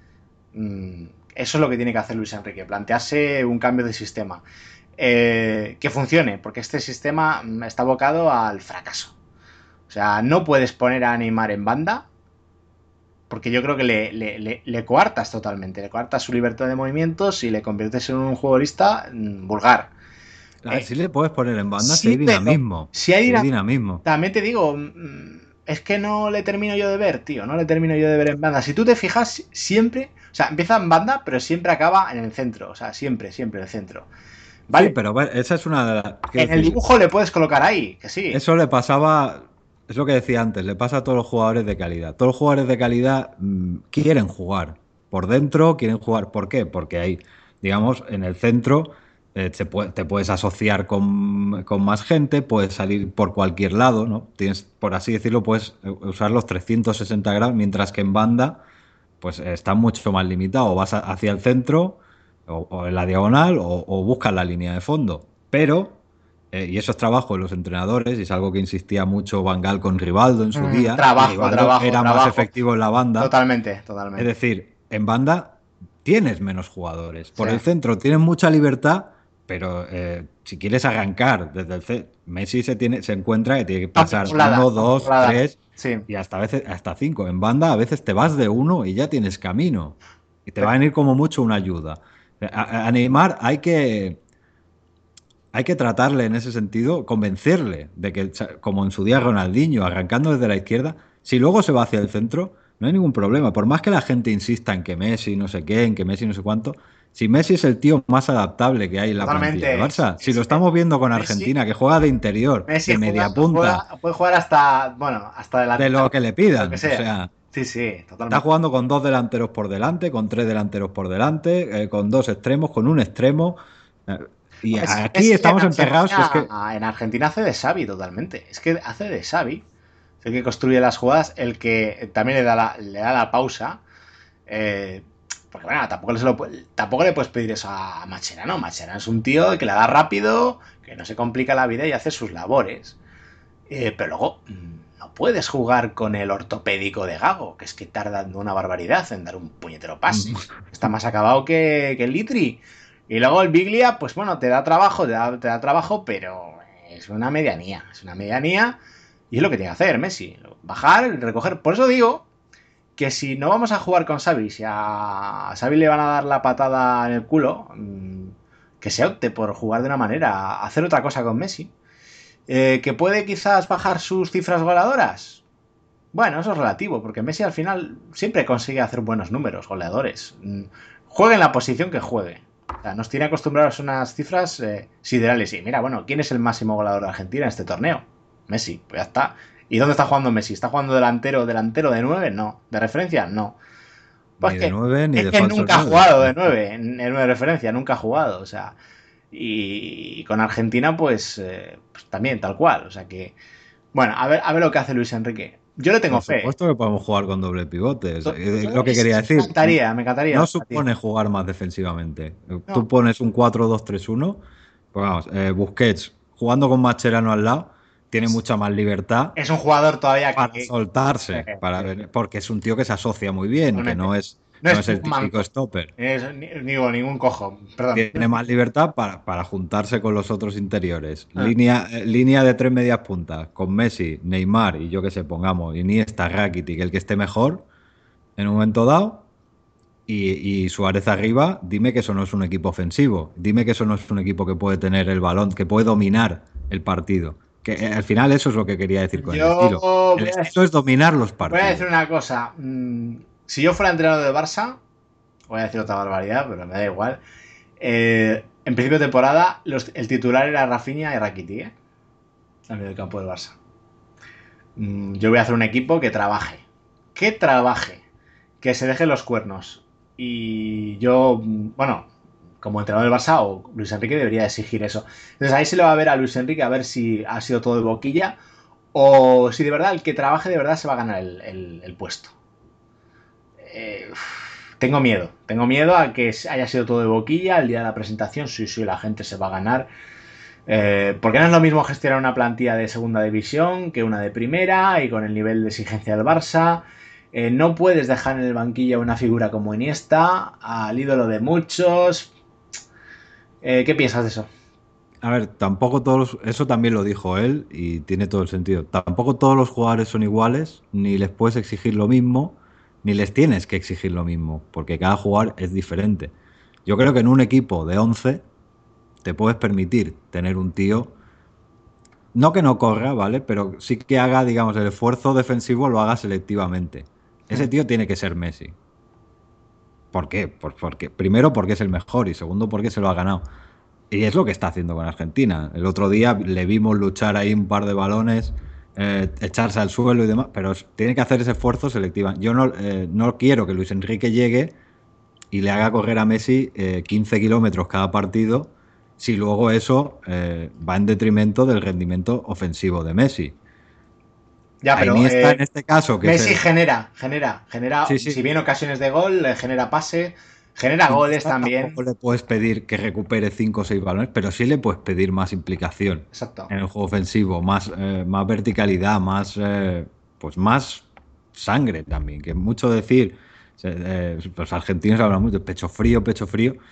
Eso es lo que tiene que hacer Luis Enrique, plantearse un cambio de sistema. Que funcione, porque este sistema está abocado al fracaso. O sea, no puedes poner a Neymar en banda, porque yo creo que le coartas totalmente, le coartas su libertad de movimientos y le conviertes en un futbolista vulgar. a ver, Eh, si le puedes poner en banda si sí, hay pero dinamismo. si hay Si hay dinamismo, dinamismo. también te digo, es que no le termino yo de ver, tío. No le termino yo de ver en banda. Si tú te fijas, siempre. O sea, empieza en banda, pero siempre acaba en el centro. O sea, siempre, siempre en el centro. Sí, Vale. pero a ver, esa es una de las... Quiero En el decir, dibujo le puedes colocar ahí, que sí. eso le pasaba, es lo que decía antes, le pasa a todos los jugadores de calidad. Todos los jugadores de calidad quieren jugar. Por dentro quieren jugar. ¿Por qué? Porque ahí, digamos, en el centro te puedes asociar con más gente, puedes salir por cualquier lado, ¿no? Tienes, por así decirlo, puedes usar los 360 grados, mientras que en banda, pues está mucho más limitado. Vas hacia el centro o en la diagonal o buscas la línea de fondo. Pero y eso es trabajo de los entrenadores, y es algo que insistía mucho Van Gaal con Rivaldo en su día, y Trabajo, Rivaldo trabajo, era más trabajo. efectivo en la banda. Totalmente, Es totalmente. decir, en banda tienes menos jugadores. Sí. Por el centro tienes mucha libertad, pero si quieres arrancar desde el Messi se encuentra que tiene que pasar Temporada, 1, 2, temporada. 3 Sí. y hasta a veces hasta 5. En banda a veces te vas de 1 y ya tienes camino. Y te va a venir como mucho una ayuda. A Neymar hay que tratarle en ese sentido, convencerle de que, como en su día Ronaldinho, arrancando desde la izquierda, si luego se va hacia el centro, no hay ningún problema. Por más que la gente insista en que Messi no sé qué, en que Messi no sé cuánto, si Messi es el tío más adaptable que hay en la plantilla del Totalmente. Barça, si lo estamos viendo con Messi, Argentina, que juega de interior, Messi de media punta, puede jugar hasta, bueno, hasta de delantero, lo que le lo que pidan, o sea. sea, Sí, sí, está totalmente. jugando con 2 delanteros por delante, con 3 delanteros por delante, con 2 extremos, con un extremo. eh, y Hombre, aquí Messi estamos emperrados que es que En Argentina hace de Xavi totalmente. Es que hace de Xavi. Es el que construye las jugadas, el que también le da la pausa. eh, Porque bueno, tampoco le puedes pedir eso a Macherano. Macherano es un tío que le da rápido, que no se complica la vida y hace sus labores. Pero luego no puedes jugar con el ortopédico de Gago, que es que tarda una barbaridad en dar un puñetero pase. Está más acabado que el Litri. Y luego el Biglia, pues bueno, te da trabajo, te da trabajo, pero es una medianía. Es una medianía y es lo que tiene que hacer Messi. Bajar, recoger. Por eso digo que si no vamos a jugar con Xavi, si a Xavi le van a dar la patada en el culo, que se opte por jugar de una manera, hacer otra cosa con Messi. ¿Que puede quizás bajar sus cifras goleadoras? Bueno, eso es relativo, porque Messi al final siempre consigue hacer buenos números, goleadores. Juegue en la posición que juegue. O sea, nos tiene acostumbrados a unas cifras siderales. Y mira, bueno, ¿quién es el máximo goleador de Argentina en este torneo? Messi, pues ya está. ¿Y dónde está jugando Messi? ¿Está jugando delantero de 9? No. ¿De referencia? No. Pues ni de 9 ni es de que falso nunca ha 9. jugado de 9 en 9 de referencia, nunca ha jugado. O sea, y con Argentina, pues también, tal cual. O sea que, bueno, a ver lo que hace Luis Enrique. Yo le tengo Por fe. supuesto que podemos jugar con doble pivote. Yo, Lo que quería me decir, encantaría, me encantaría. no supone jugar más defensivamente. Tú No, pones un 4-2-3-1, pues vamos, Busquets jugando con Mascherano al lado, tiene es, mucha más libertad es un jugador todavía para soltarse, porque es un tío que se asocia muy bien, que totalmente. No no es es el un típico manco. stopper. Ningún cojo. Perdón. Tiene más libertad para juntarse con los otros interiores. Ah, Línea de 3 medias puntas, con Messi, Neymar y yo que sé, pongamos, Iniesta, Rakitic, el que esté mejor en un momento dado, y Suárez arriba, dime que eso no es un equipo ofensivo. Dime que eso no es un equipo que puede tener el balón, que puede dominar el partido. Que al final eso es lo que quería decir con el Yo estilo. El estilo es dominar los voy a decir partidos. una cosa. Si yo fuera entrenador del Barça, voy a decir otra barbaridad, pero me da igual. En principio de temporada, el titular era Rafinha y Rakitic, ¿eh? Al medio del campo del Barça. Yo voy a hacer un equipo que trabaje. Que trabaje. Que se deje los cuernos. Y yo, bueno, como entrenador del Barça, o Luis Enrique debería exigir eso. Entonces ahí se le va a ver a Luis Enrique a ver si ha sido todo de boquilla o si de verdad el que trabaje de verdad se va a ganar el puesto. Tengo miedo a que haya sido todo de boquilla el día de la presentación. Sí, sí, la gente se va a ganar. Porque no es lo mismo gestionar una plantilla de segunda división que una de primera y con el nivel de exigencia del Barça. No puedes dejar en el banquillo a una figura como Iniesta, al ídolo de muchos. ¿Qué piensas de eso? A ver, tampoco todos, eso también lo dijo él y tiene todo el sentido. Tampoco todos los jugadores son iguales, ni les puedes exigir lo mismo, ni les tienes que exigir lo mismo, porque cada jugador es diferente. Yo creo que en un equipo de 11 te puedes permitir tener un tío, no que no corra, ¿vale? Pero sí que haga, digamos, el esfuerzo defensivo lo haga selectivamente. Ese tío tiene que ser Messi. ¿Por qué? Porque, primero porque es el mejor y segundo porque se lo ha ganado. Y es lo que está haciendo con Argentina. El otro día le vimos luchar ahí un par de balones, echarse al suelo y demás, pero tiene que hacer ese esfuerzo selectivo. Yo no quiero que Luis Enrique llegue y le haga correr a Messi 15 kilómetros cada partido si luego eso va en detrimento del rendimiento ofensivo de Messi. Ya, A pero Iniesta en este caso, que es Messi genera, sí, sí, si bien ocasiones de gol, genera pase, genera goles Iniesta también. tampoco le puedes pedir que recupere 5 o 6 balones, pero sí le puedes pedir más implicación Exacto. en el juego ofensivo, más verticalidad, pues más sangre también, que es mucho decir. Los argentinos hablan mucho de pecho frío,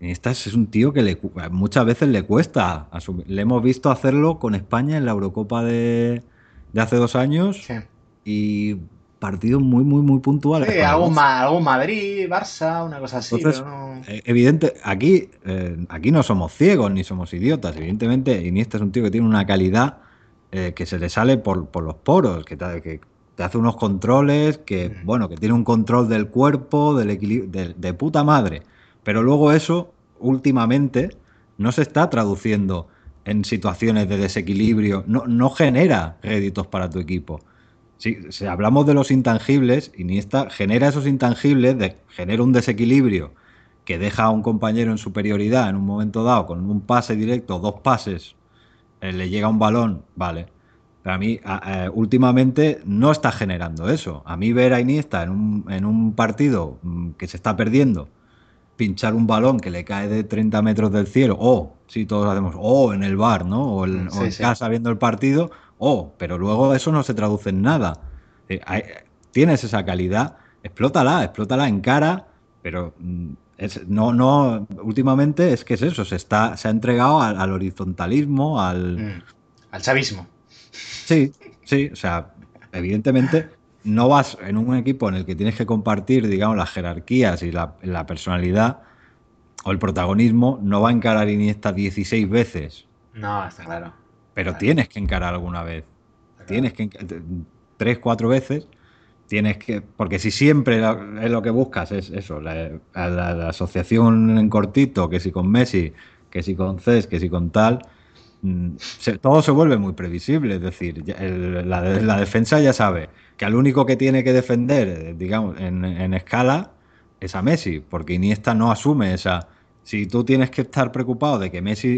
Iniesta es un tío que muchas veces le cuesta asumir. Le hemos visto hacerlo con España en la Eurocopa de hace 2 años Sí. y partidos muy, muy, muy puntuales Sí, con el Barça. algún Madrid, Barça, una cosa así, pero Entonces, no. evidente, aquí no somos ciegos ni somos idiotas. Evidentemente, Iniesta es un tío que tiene una calidad que se le sale por los poros, que te hace unos controles, que, Mm. bueno, que tiene un control del cuerpo, del equilibrio, de puta madre. Pero luego eso, últimamente, no se está traduciendo en situaciones de desequilibrio, no genera réditos para tu equipo. Sí, si hablamos de los intangibles, Iniesta genera esos intangibles, genera un desequilibrio que deja a un compañero en superioridad en un momento dado con un pase directo, 2 pases, le llega un balón, vale. Pero a mí, últimamente, no está generando eso. A mí ver a Iniesta en un partido que se está perdiendo, pinchar un balón que le cae de 30 metros del cielo, o, si todos hacemos, o en el bar, ¿no? O Sí, en sí. casa viendo el partido, pero luego eso no se traduce en nada. Tienes esa calidad, explótala en cara, pero últimamente es que es eso, se ha entregado al horizontalismo, Mm. Al chavismo. Sí, sí, o sea, evidentemente no vas en un equipo en el que tienes que compartir, digamos, las jerarquías y la personalidad o el protagonismo, no va a encarar Iniesta 16 veces, No, está claro. pero Claro, tienes que encarar alguna vez. está claro. Tienes que 3, 4 veces, porque si siempre es lo que buscas es eso, la asociación en cortito, que si con Messi, que si con Cesc, que si con tal, todo se vuelve muy previsible. Es decir, la defensa ya sabe que al único que tiene que defender, digamos, en escala, es a Messi, porque Iniesta no asume esa. Si tú tienes que estar preocupado de que Messi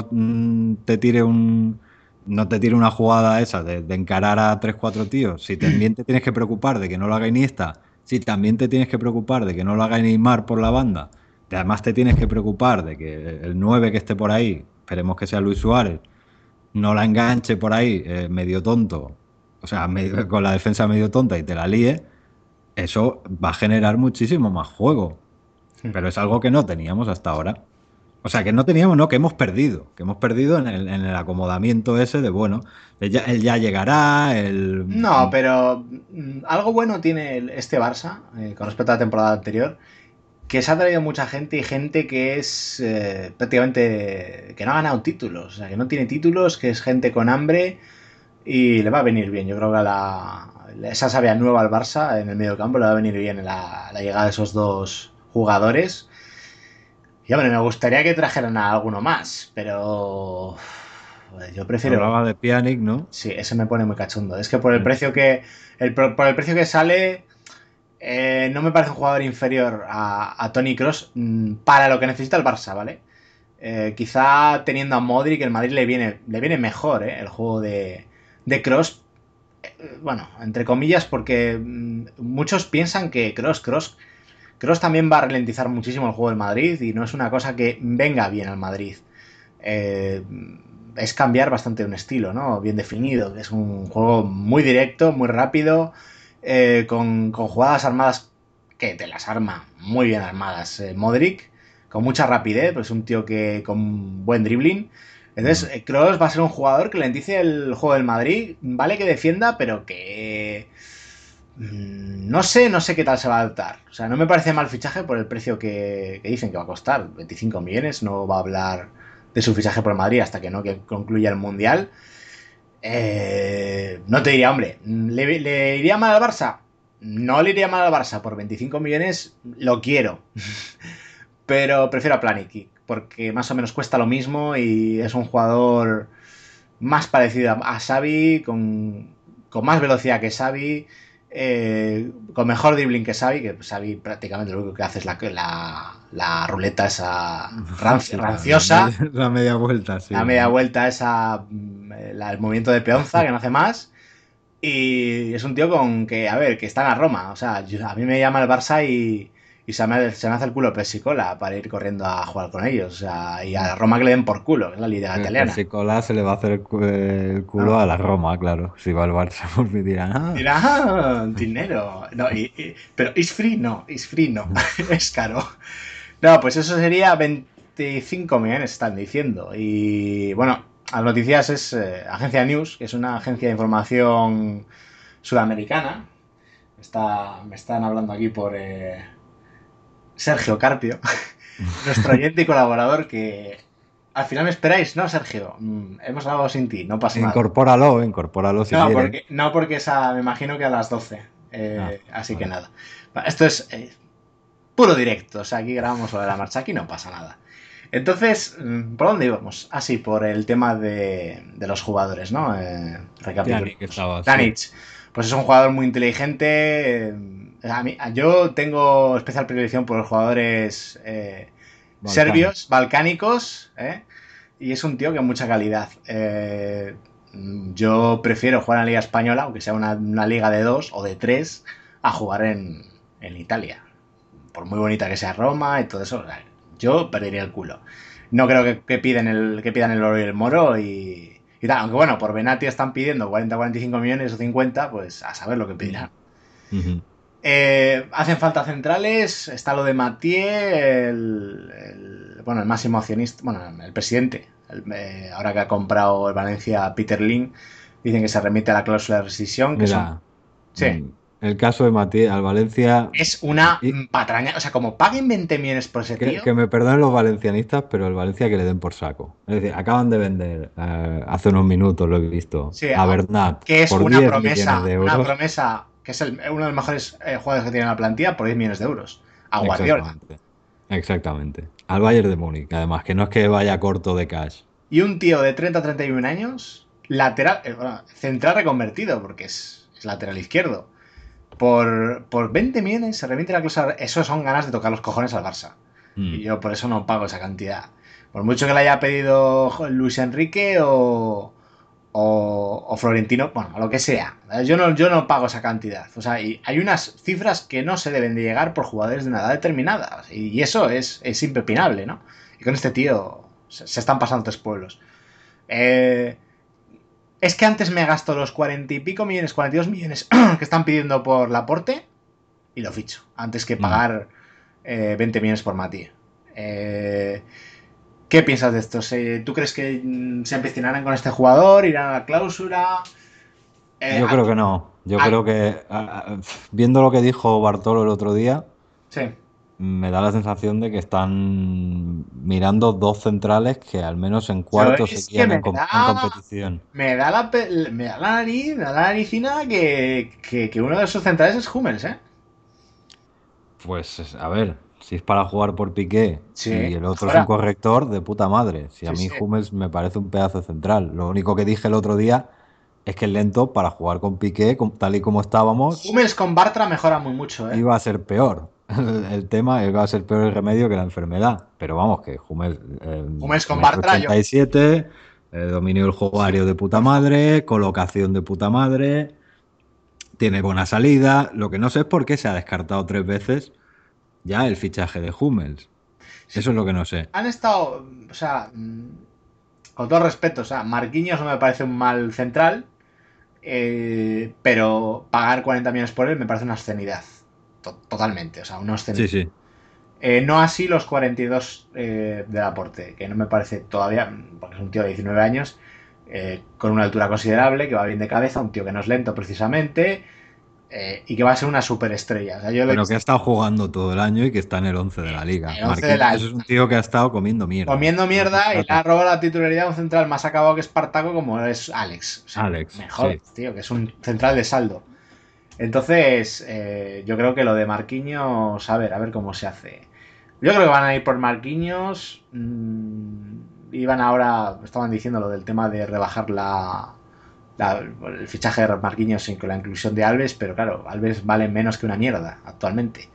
no te tire una jugada esa de encarar a 3, 4 tíos, si también te tienes que preocupar de que no lo haga Iniesta, si también te tienes que preocupar de que no lo haga Neymar por la banda, además te tienes que preocupar de que el 9 que esté por ahí, esperemos que sea Luis Suárez, no la enganche por ahí medio tonto, o sea, con la defensa medio tonta y te la líe, eso va a generar muchísimo más juego. Pero es algo que no teníamos hasta ahora. O sea, que no teníamos, no, que hemos perdido en el acomodamiento ese de, bueno, él ya llegará, No, pero algo bueno tiene este Barça con respecto a la temporada anterior, que se ha traído mucha gente y gente que es prácticamente que no ha ganado títulos, o sea, que no tiene títulos, que es gente con hambre y le va a venir bien. Yo creo que esa savia nueva al Barça en el medio campo le va a venir bien la llegada de esos dos jugadores. Y hombre, me gustaría que trajeran a alguno más, pero yo prefiero. hablaba de Pjanic, ¿no? Sí, ese me pone muy cachondo. Es que por el precio que. Por el precio que sale. No me parece un jugador inferior a Toni Kroos para lo que necesita el Barça, ¿vale? Quizá teniendo a Modric, el Madrid le viene mejor el juego de Kroos. Bueno, entre comillas, porque muchos piensan que Kroos también va a ralentizar muchísimo el juego del Madrid y no es una cosa que venga bien al Madrid. Eh, es cambiar bastante un estilo, ¿no? Bien definido. Es un juego muy directo, muy rápido, con jugadas armadas que te las arma muy bien armadas. Modric, con mucha rapidez, pues es un tío que con buen dribbling. Entonces, Kroos va a ser un jugador que le entice el juego del Madrid. Vale que defienda, pero que. No sé qué tal se va a adaptar. O sea, no me parece mal fichaje por el precio que dicen que va a costar. 25 millones, no va a hablar de su fichaje por el Madrid hasta que no que concluya el Mundial. No te diría, hombre, ¿le iría mal al Barça? No le iría mal al Barça. Por 25 millones lo quiero. Pero prefiero a Pjanic, porque más o menos cuesta lo mismo y es un jugador más parecido a Xavi, con más velocidad que Xavi, con mejor dribbling que Xavi, que Xavi prácticamente lo único que hace es la ruleta esa Sí, ranciosa, la media vuelta, sí. la media vuelta esa, el movimiento de peonza que no hace más. Y es un tío con que, a ver, que está en la Roma. O sea, a mí me llama el Barça y se me hace el culo pesicola para ir corriendo a jugar con ellos. O sea, y a la Roma que le den por culo, que es la liga italiana. Persicola se le va a hacer el culo ¿No? a la Roma, claro. Si va al Barça, porque dirán, Dirá, ah, dinero. No, pero is free no, es caro. No, pues eso sería 45 millones están diciendo. Y bueno, las noticias es Agencia News, que es una agencia de información sudamericana. Me están hablando aquí por Sergio Carpio, nuestro oyente y colaborador, que al final me esperáis, ¿no, Sergio? Hemos hablado sin ti, no pasa nada. Incorpóralo si No, quieres. porque esa, me imagino que a las 12. Así vale. que nada. Esto es puro directo, o sea, aquí grabamos sobre la marcha, aquí no pasa nada. Entonces, ¿por dónde íbamos? Así, por el tema de los jugadores, ¿no? Recapitulamos. Pjanic estaba, sí. Pjanic, pues es un jugador muy inteligente. Yo tengo especial predilección por los jugadores serbios, balcánicos, y es un tío que mucha calidad. Yo prefiero jugar en la Liga Española, aunque sea una liga de 2 o de 3, a jugar en Italia. Por muy bonita que sea Roma y todo eso, o sea, yo perdería el culo. No creo que pidan el oro y el moro y tal. Aunque bueno, por Benati están pidiendo 40, 45 millones o 50, pues a saber lo que pedirán. Hacen falta centrales, está lo de Mathieu, el máximo accionista, bueno, el presidente, ahora que ha comprado el Valencia Peter Lim, dicen que se remite a la cláusula de rescisión. Mira, sí. El caso de Mathieu al Valencia... Es una patraña, o sea, como paguen 20 millones por ese tío... Que me perdonen los valencianistas, pero el Valencia que le den por saco. Es decir, acaban de vender, hace unos minutos lo he visto, sí, a Bernat que es por una 10 promesa, millones de euros. Una promesa, que es uno de los mejores jugadores que tiene en la plantilla por 10 millones de euros. A Guardiola. Exactamente. Al Bayern de Múnich, además, que no es que vaya corto de cash. Y un tío de 30-31 años, lateral, central reconvertido, porque es lateral izquierdo. Por 20 millones se remite la cláusula. Eso son ganas de tocar los cojones al Barça. Y yo por eso no pago esa cantidad. Por mucho que le haya pedido Luis Enrique o Florentino, bueno, lo que sea. Yo no pago esa cantidad. O sea, y hay unas cifras que no se deben de llegar por jugadores de una edad determinada. Y eso es impepinable, ¿no? Y con este tío se están pasando 3 pueblos. Es que antes me gasto los 40 y pico millones, 42 millones que están pidiendo por Laporte y lo ficho, antes que pagar 20 millones por Mathieu. ¿Qué piensas de esto? ¿Tú crees que se ambicionarán con este jugador? ¿Irán a la cláusula? Yo creo que no. Yo creo que, viendo lo que dijo Bartolo el otro día, sí, me da la sensación de que están mirando 2 centrales que al menos en cuartos se quedan en competición. Me da la naricina que uno de esos centrales es Hummels, ¿eh? Pues a ver, si es para jugar por Piqué y el otro fuera. es un corrector, de puta madre. Si a mí Hummels me parece un pedazo central. Lo único que dije el otro día es que el lento para jugar con Piqué, tal y como estábamos... Hummels con Bartra mejora muy mucho, ¿eh? Iba a ser peor. El tema iba a ser peor el remedio que la enfermedad. Pero vamos, que Hummels con Bartra... 87, dominio del juego aéreo de puta madre, colocación de puta madre, tiene buena salida. Lo que no sé es por qué se ha descartado 3 veces ya el fichaje de Hummels. Sí, eso es lo que no sé. Han estado, o sea, con todo respeto, o sea, Marquinhos no me parece un mal central, pero pagar 40 millones por él me parece una obscenidad. Totalmente, o sea, una obscenidad. Sí. No así los 42 de Laporte, que no me parece todavía, porque es un tío de 19 años, con una altura considerable, que va bien de cabeza, un tío que no es lento precisamente, y que va a ser una superestrella. O sea, pero que ha estado jugando todo el año y que está en el 11 de la liga. Marquinhos es un tío que ha estado comiendo mierda. Comiendo mierda y le ha robado la titularidad a un central más acabado que Espartaco como es Alex. O sea, Alex, mejor, tío, que es un central de saldo. Entonces, yo creo que lo de Marquinhos, a ver cómo se hace. Yo creo que van a ir por Marquinhos. Iban ahora, estaban diciendo lo del tema de rebajar el fichaje de Marquinhos con la inclusión de Alves, pero claro, Alves vale menos que una mierda actualmente.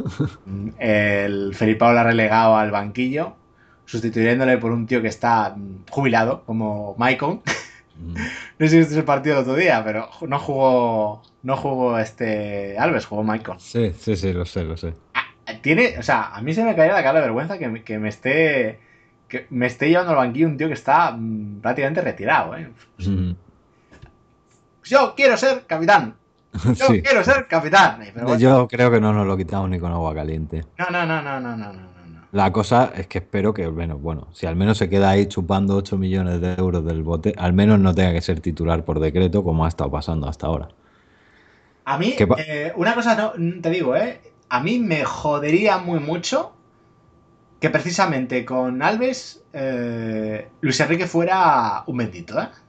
El Felipao lo ha relegado al banquillo, sustituyéndole por un tío que está jubilado, como Maicon. No sé si viste el partido el otro día, pero no jugó Alves, jugó Maicon. Sí, lo sé. O sea, a mí se me caía la cara de vergüenza que me esté llevando al banquillo un tío que está prácticamente retirado, ¿eh? Yo quiero ser capitán. Quiero ser capitán. Pero bueno. Yo creo que no nos lo quitamos ni con agua caliente. No. La cosa es que espero que, bueno, si al menos se queda ahí chupando 8 millones de euros del bote, al menos no tenga que ser titular por decreto como ha estado pasando hasta ahora. A mí, ¿Qué pa- una cosa no, te digo, a mí me jodería muy mucho que precisamente con Alves Luis Enrique fuera un bendito, ¿eh?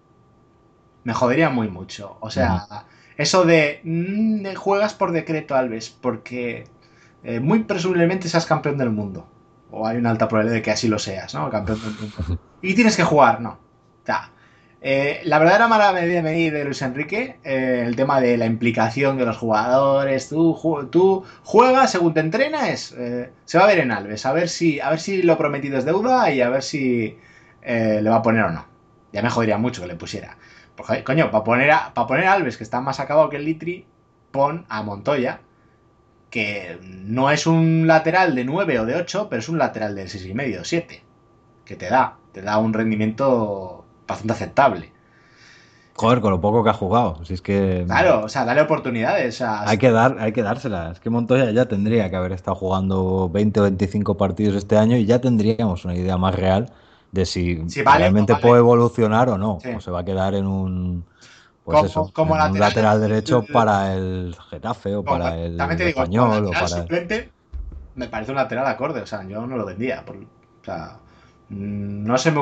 Me jodería muy mucho. O Ujú. sea, eso de juegas por decreto, Alves, porque muy presumiblemente seas campeón del mundo. O hay una alta probabilidad de que así lo seas, ¿no? Campeón del mundo. Y tienes que jugar, no. O sea, la verdadera mala medida de Luis Enrique, el tema de la implicación de los jugadores, tú juegas según te entrenas, se va a ver en Alves, a ver si lo prometido es deuda y a ver si le va a poner o no. Ya me jodería mucho que le pusiera. Pues, joder, coño, para poner a Alves, que está más acabado que el Litri, pon a Montoya, que no es un lateral de 9 o de 8, pero es un lateral de 6,5 o 7, que te da un rendimiento bastante aceptable. Joder, con lo poco que ha jugado. Si es que Claro, o sea, dale oportunidades. O sea, hay que dársela. Es que Montoya ya tendría que haber estado jugando 20 o 25 partidos este año y ya tendríamos una idea más real de si si vale o no realmente vale. puede evolucionar o no. Sí. O se va a quedar en un, pues Como, eso, como en un lateral, lateral derecho para el Getafe o para también te el digo, como Español o lateral para... suplente, me parece un lateral acorde. O sea, yo no lo vendía. O sea, no se me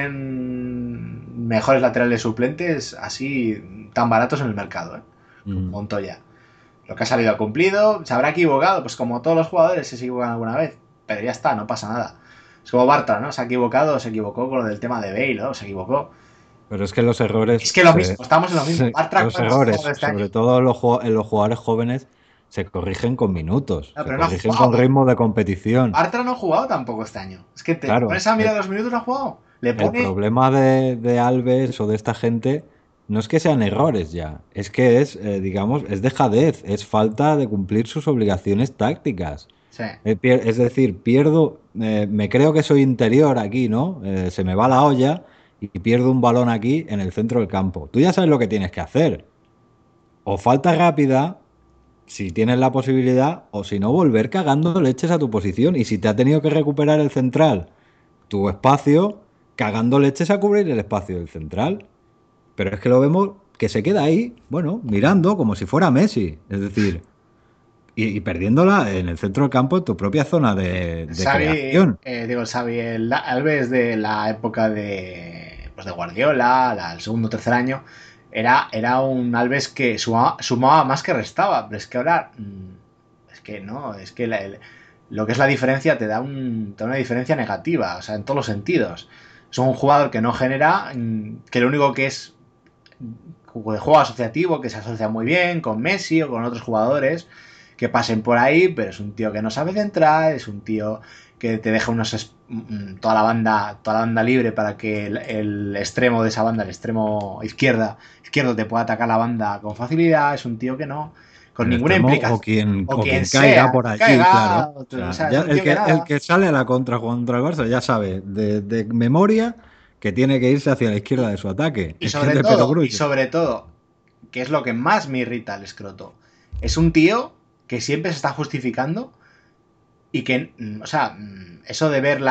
ocurren mejores laterales suplentes así tan baratos en el mercado, ¿eh? Como Mm. Montoya. Lo que ha salido ha cumplido. Se habrá equivocado, pues como todos los jugadores se equivocan alguna vez. Pero ya está, no pasa nada. Es como Bartra, ¿no? Se ha equivocado, se equivocó con lo del tema de Bale, ¿no? Se equivocó. Pero es que los Es errores, que lo mismo, estamos en lo mismo. Bartra, los ¿cuántos ha jugado errores, este año? sobre todo en los jugadores jóvenes, se corrigen con minutos, No, se pero no ha corrigen con jugado. ritmo de competición. Bartra no ha jugado tampoco este año. Es que te Claro, pones a mirar los minutos, no ha jugado. Le el pone. problema de Alves o de esta gente no es que sean errores ya, es que es, digamos, es dejadez, es falta de cumplir sus obligaciones tácticas. Sí. Es decir, pierdo, me creo que soy interior aquí, ¿no? Se me va la olla y pierdo un balón aquí en el centro del campo. Tú ya sabes lo que tienes que hacer. O falta rápida, si tienes la posibilidad, o si no, volver cagando leches a tu posición. Y si te ha tenido que recuperar el central, tu espacio, cagando leches a cubrir el espacio del central. Pero es que lo vemos que se queda ahí, bueno, mirando como si fuera Messi. Es decir, y perdiéndola en el centro del campo, en tu propia zona de Xavi, creación. Xavi Alves de la época de Guardiola, el segundo o tercer año, era un Alves que sumaba más que restaba. Pero es que ahora, es que no, es que lo que es la diferencia te da una diferencia negativa, o sea, en todos los sentidos. Es un jugador que no genera, que lo único que es de juego asociativo, que se asocia muy bien con Messi o con otros jugadores que pasen por ahí, pero es un tío que no sabe centrar, es un tío que te deja toda la banda libre para que el extremo de esa banda, el extremo izquierdo te pueda atacar la banda con facilidad, es un tío que no, con El ninguna extremo implicación, o o quien quien caiga sea, por que allí, caiga, claro. o O sea, sea, es ya un tío que el nada. que sale a la contra contra el Barça ya sabe de memoria que tiene que irse hacia la izquierda de su ataque. Y Es que es sobre de todo, y perogrullo. sobre todo, que es lo que más me irrita al escroto, es un tío que siempre se está justificando y que, o sea, eso de ver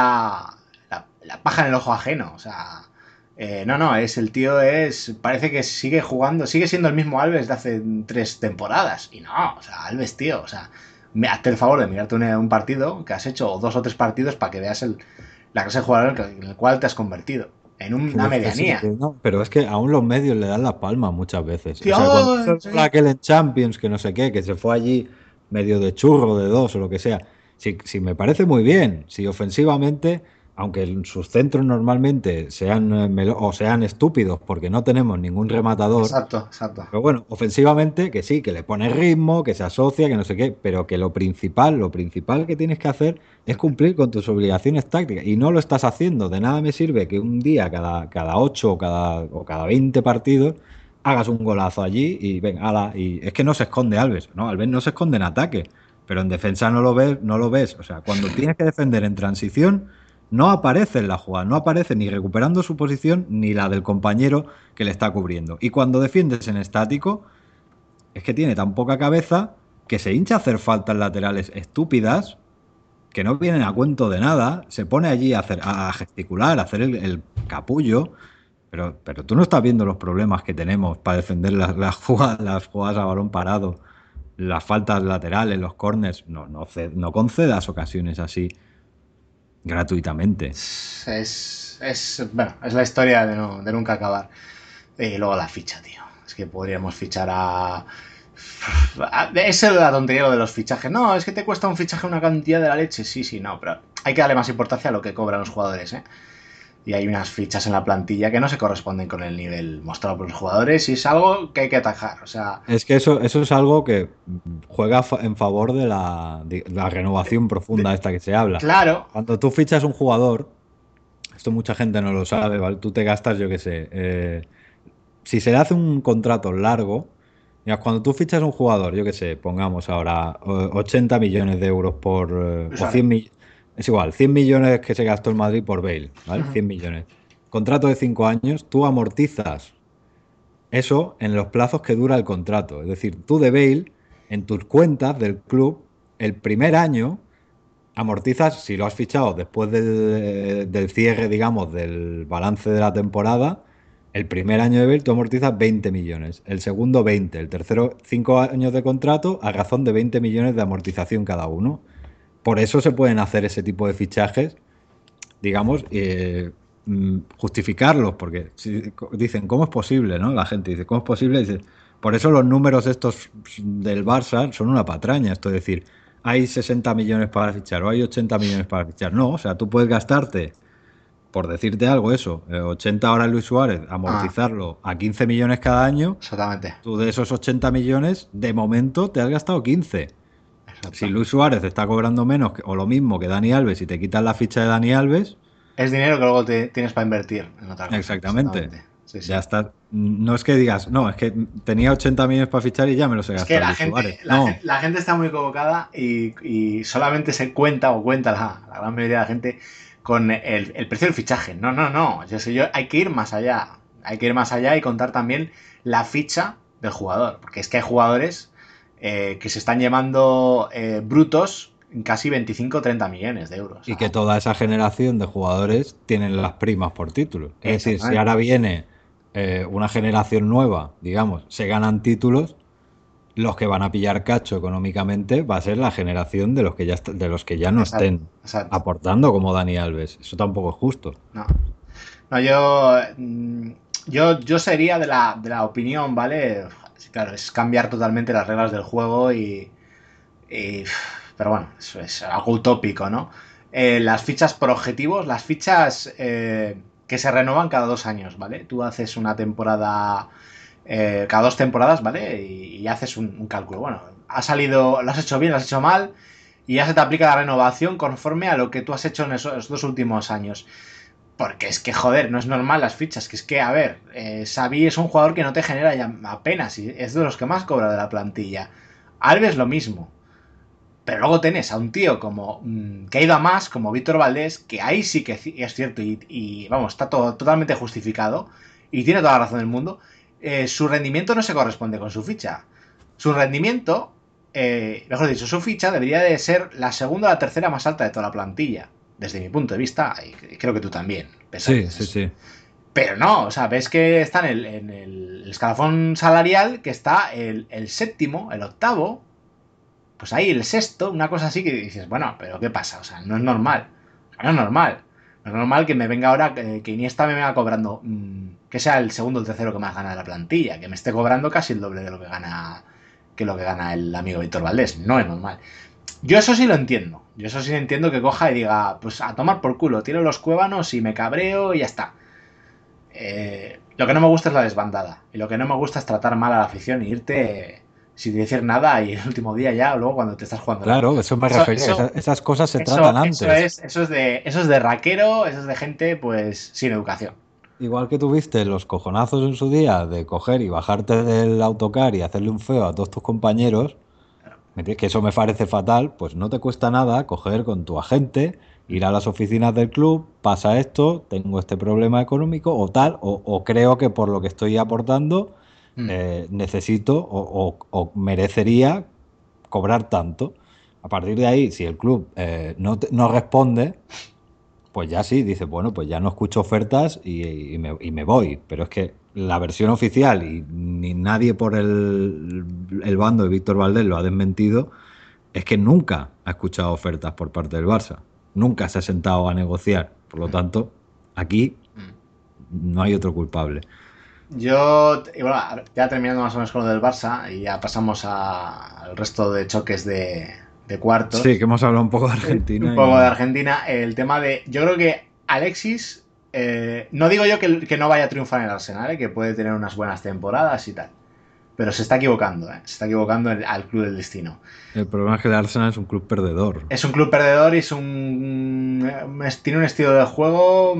la paja en el ojo ajeno, o sea, no, el tío parece que sigue jugando, sigue siendo el mismo Alves de hace 3 temporadas, y no, o sea, Alves, tío, o sea, hazte el favor de mirarte un partido que has hecho, o 2 o 3 partidos para que veas la clase de jugador en el cual te has convertido, en una medianía. No, pero es que aún los medios le dan la palma muchas veces. O Tío, sea, cuando ¡ay, hizo el gol sí! aquel en Champions, que no sé qué, que se fue allí medio de churro, de dos o lo que sea, sí me parece muy bien. Si ofensivamente, aunque sus centros normalmente sean o sean estúpidos porque no tenemos ningún rematador, Exacto, exacto. pero bueno, ofensivamente, que sí, que le pone ritmo, que se asocia, que no sé qué, pero que lo principal que tienes que hacer es cumplir con tus obligaciones tácticas. Y no lo estás haciendo. De nada me sirve que un día, cada 8 o cada 20 partidos, hagas un golazo allí y venga, ala. Y es que no se esconde Alves, ¿no? Alves no se esconde en ataque, pero en defensa no lo ves, no lo ves. O sea, cuando tienes que defender en transición, no aparece en la jugada, no aparece ni recuperando su posición ni la del compañero que le está cubriendo. Y cuando defiendes en estático, es que tiene tan poca cabeza que se hincha a hacer faltas laterales estúpidas que no vienen a cuento de nada, se pone allí a gesticular, a hacer el capullo, pero tú no estás viendo los problemas que tenemos para defender las jugadas a balón parado, las faltas laterales, los corners. No concedas ocasiones así gratuitamente. Bueno, es la historia de nunca acabar. Y luego la ficha, tío. Es que podríamos fichar a... Esa es la tontería lo de los fichajes. No, es que te cuesta un fichaje una cantidad de la leche. Sí, sí, no, pero hay que darle más importancia a lo que cobran los jugadores, ¿eh? Y hay unas fichas en la plantilla que no se corresponden con el nivel mostrado por los jugadores y es algo que hay que atajar. O sea, Es que eso es algo que juega en favor de la renovación profunda esta que se habla. claro, Cuando tú fichas un jugador, esto mucha gente no lo sabe, ¿vale? Tú te gastas, yo qué sé, si se le hace un contrato largo, mira, cuando tú fichas un jugador, yo qué sé, pongamos ahora 80 millones de euros o 100 millones, es igual, 100 millones que se gastó el Madrid por Bale, ¿vale? 100 millones. Contrato de 5 años, tú amortizas eso en los plazos que dura el contrato. Es decir, tú de Bale, en tus cuentas del club, el primer año amortizas, si lo has fichado después del cierre, digamos, del balance de la temporada, el primer año de Bale tú amortizas 20 millones, el segundo 20, el tercero 5 años de contrato a razón de 20 millones de amortización cada uno. Por eso se pueden hacer ese tipo de fichajes, digamos, justificarlos, porque dicen, ¿cómo es posible? ¿No? La gente dice, ¿cómo es posible? Dice, por eso los números estos del Barça son una patraña, esto es decir, hay 60 millones para fichar o hay 80 millones para fichar. No, o sea, tú puedes gastarte, por decirte algo, eso, 80 horas Luis Suárez, amortizarlo a 15 millones cada año, exactamente. tú de esos 80 millones, de momento te has gastado 15. Exacto. Si Luis Suárez está cobrando menos o lo mismo que Dani Alves y te quitas la ficha de Dani Alves, Es dinero que luego tienes para invertir en otra cosa. exactamente. Sí, sí. Ya está. No es que digas, no, es que tenía 80 millones para fichar y ya me los he Es gastado que Luis Suárez. No, la gente está muy equivocada y solamente se cuenta o cuenta la gran mayoría de la gente con el precio del fichaje. No, no, no. Hay que ir más allá. Hay que ir más allá y contar también la ficha del jugador. Porque es que hay jugadores que se están llevando brutos casi 25 o 30 millones de euros. y que toda esa generación de jugadores tienen las primas por títulos. Es decir, si Exactamente. ahora viene una generación nueva, digamos, se ganan títulos, los que van a pillar cacho económicamente va a ser la generación de los que de los que ya no Exacto, estén exacto. aportando como Dani Alves. Eso tampoco es justo. No. No, yo sería de la opinión, ¿vale? Sí, claro, es cambiar totalmente las reglas del juego y- pero bueno, eso es algo utópico, ¿no? Las fichas por objetivos, las fichas que se renovan cada 2 años, ¿vale? Tú haces una temporada, cada 2 temporadas, ¿vale? Y haces un cálculo. Bueno, ha salido, lo has hecho bien, lo has hecho mal, y ya se te aplica la renovación conforme a lo que tú has hecho en esos 2 últimos años. Porque es que, joder, no es normal las fichas. Que es que, a ver, Xavi es un jugador que no te genera ya apenas. Y es de los que más cobra de la plantilla. Alves lo mismo. Pero luego tenés a un tío como que ha ido a más, como Víctor Valdés, que ahí sí que es cierto y, vamos, está todo totalmente justificado. Y tiene toda la razón del mundo. Su rendimiento no se corresponde con su ficha. Su rendimiento, mejor dicho, su ficha debería de ser la segunda o la tercera más alta de toda la plantilla desde mi punto de vista, y creo que tú también Sí, pensarías sí, eso. sí. Pero no, o sea, ves que está en el escalafón salarial, que está el séptimo, el octavo, pues ahí el sexto, una cosa así que dices, bueno, pero ¿qué pasa? O sea, no es normal. No es normal. No es normal que me venga ahora, que Iniesta me venga cobrando, que sea el segundo o el tercero que más gana de la plantilla, que me esté cobrando casi el doble de lo que gana el amigo Víctor Valdés. No es normal. Yo eso sí lo entiendo. Yo eso sí lo entiendo que coja y diga, pues a tomar por culo, tiro los cuévanos y me cabreo y ya está. Lo que no me gusta es la desbandada. Y lo que no me gusta es tratar mal a la afición y irte sin decir nada y el último día ya, o luego cuando te estás jugando la Claro, vida. eso me Eso, refería. eso, Esas cosas se tratan eso antes. es de raquero, eso es de gente pues sin educación. Igual que tuviste los cojonazos en su día de coger y bajarte del autocar y hacerle un feo a todos tus compañeros, que eso me parece fatal, pues no te cuesta nada coger con tu agente, ir a las oficinas del club, pasa esto, tengo este problema económico o tal, o creo que por lo que estoy aportando Mm. necesito o merecería cobrar tanto. A partir de ahí, si el club no responde, pues ya sí, dice, bueno, pues ya no escucho ofertas y me voy. Pero es que la versión oficial, y ni nadie por el bando de Víctor Valdés lo ha desmentido, es que nunca ha escuchado ofertas por parte del Barça. Nunca se ha sentado a negociar. Por lo tanto, aquí no hay otro culpable. Y bueno, ya terminando más o menos con lo del Barça, y ya pasamos al resto de choques de Sí, cuartos. que hemos hablado un poco de Un Argentina poco de y... Argentina. El tema de. Yo creo que Alexis. No digo yo que no vaya a triunfar en el Arsenal, que puede tener unas buenas temporadas y tal. Pero se está equivocando, ¿eh? Se está equivocando al club del destino. El problema es que el Arsenal es un club perdedor. Es un club perdedor y tiene un estilo de juego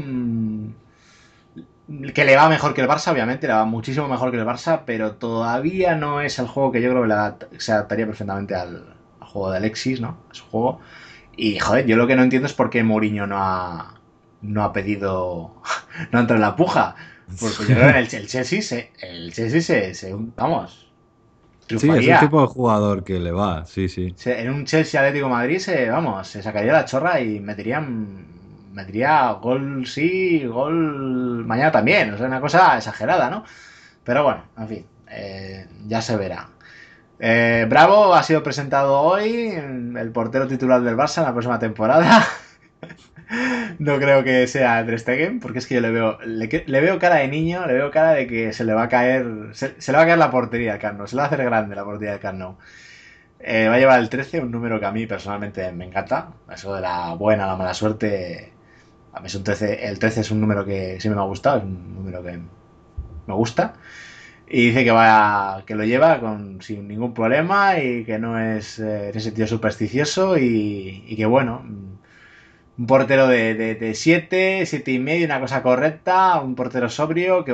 que le va mejor que el Barça, obviamente, le va muchísimo mejor que el Barça, pero todavía no es el juego que yo creo que se adaptaría perfectamente al juego de Alexis, ¿no? A su juego. Y, joder, yo lo que no entiendo es por qué Mourinho no ha pedido, no entra en la puja. Porque yo creo que el Chelsea vamos, Sí, es el triunfaría. tipo de jugador que le va, sí, sí. En un Chelsea Atlético de Madrid se sacaría la chorra y metería gol sí, gol mañana también. O sea, una cosa exagerada, ¿no? Pero bueno, en fin, ya se verá. Bravo ha sido presentado hoy, el portero titular del Barça en la próxima temporada. No creo que sea Ter Stegen, porque es que yo le veo cara de niño, le veo cara de que se le va a caer, se le va a caer la portería al Camp Nou, se le va a hacer grande la portería del Camp Nou. Va a llevar el 13, un número que a mí personalmente me encanta. Eso de la buena, la mala suerte. A mí es un 13, el 13 es un número que siempre me ha gustado, es un número que me gusta. Y dice que lo lleva sin ningún problema y que no es en ese sentido supersticioso y que bueno, un portero de 7 y medio, una cosa correcta, un portero sobrio que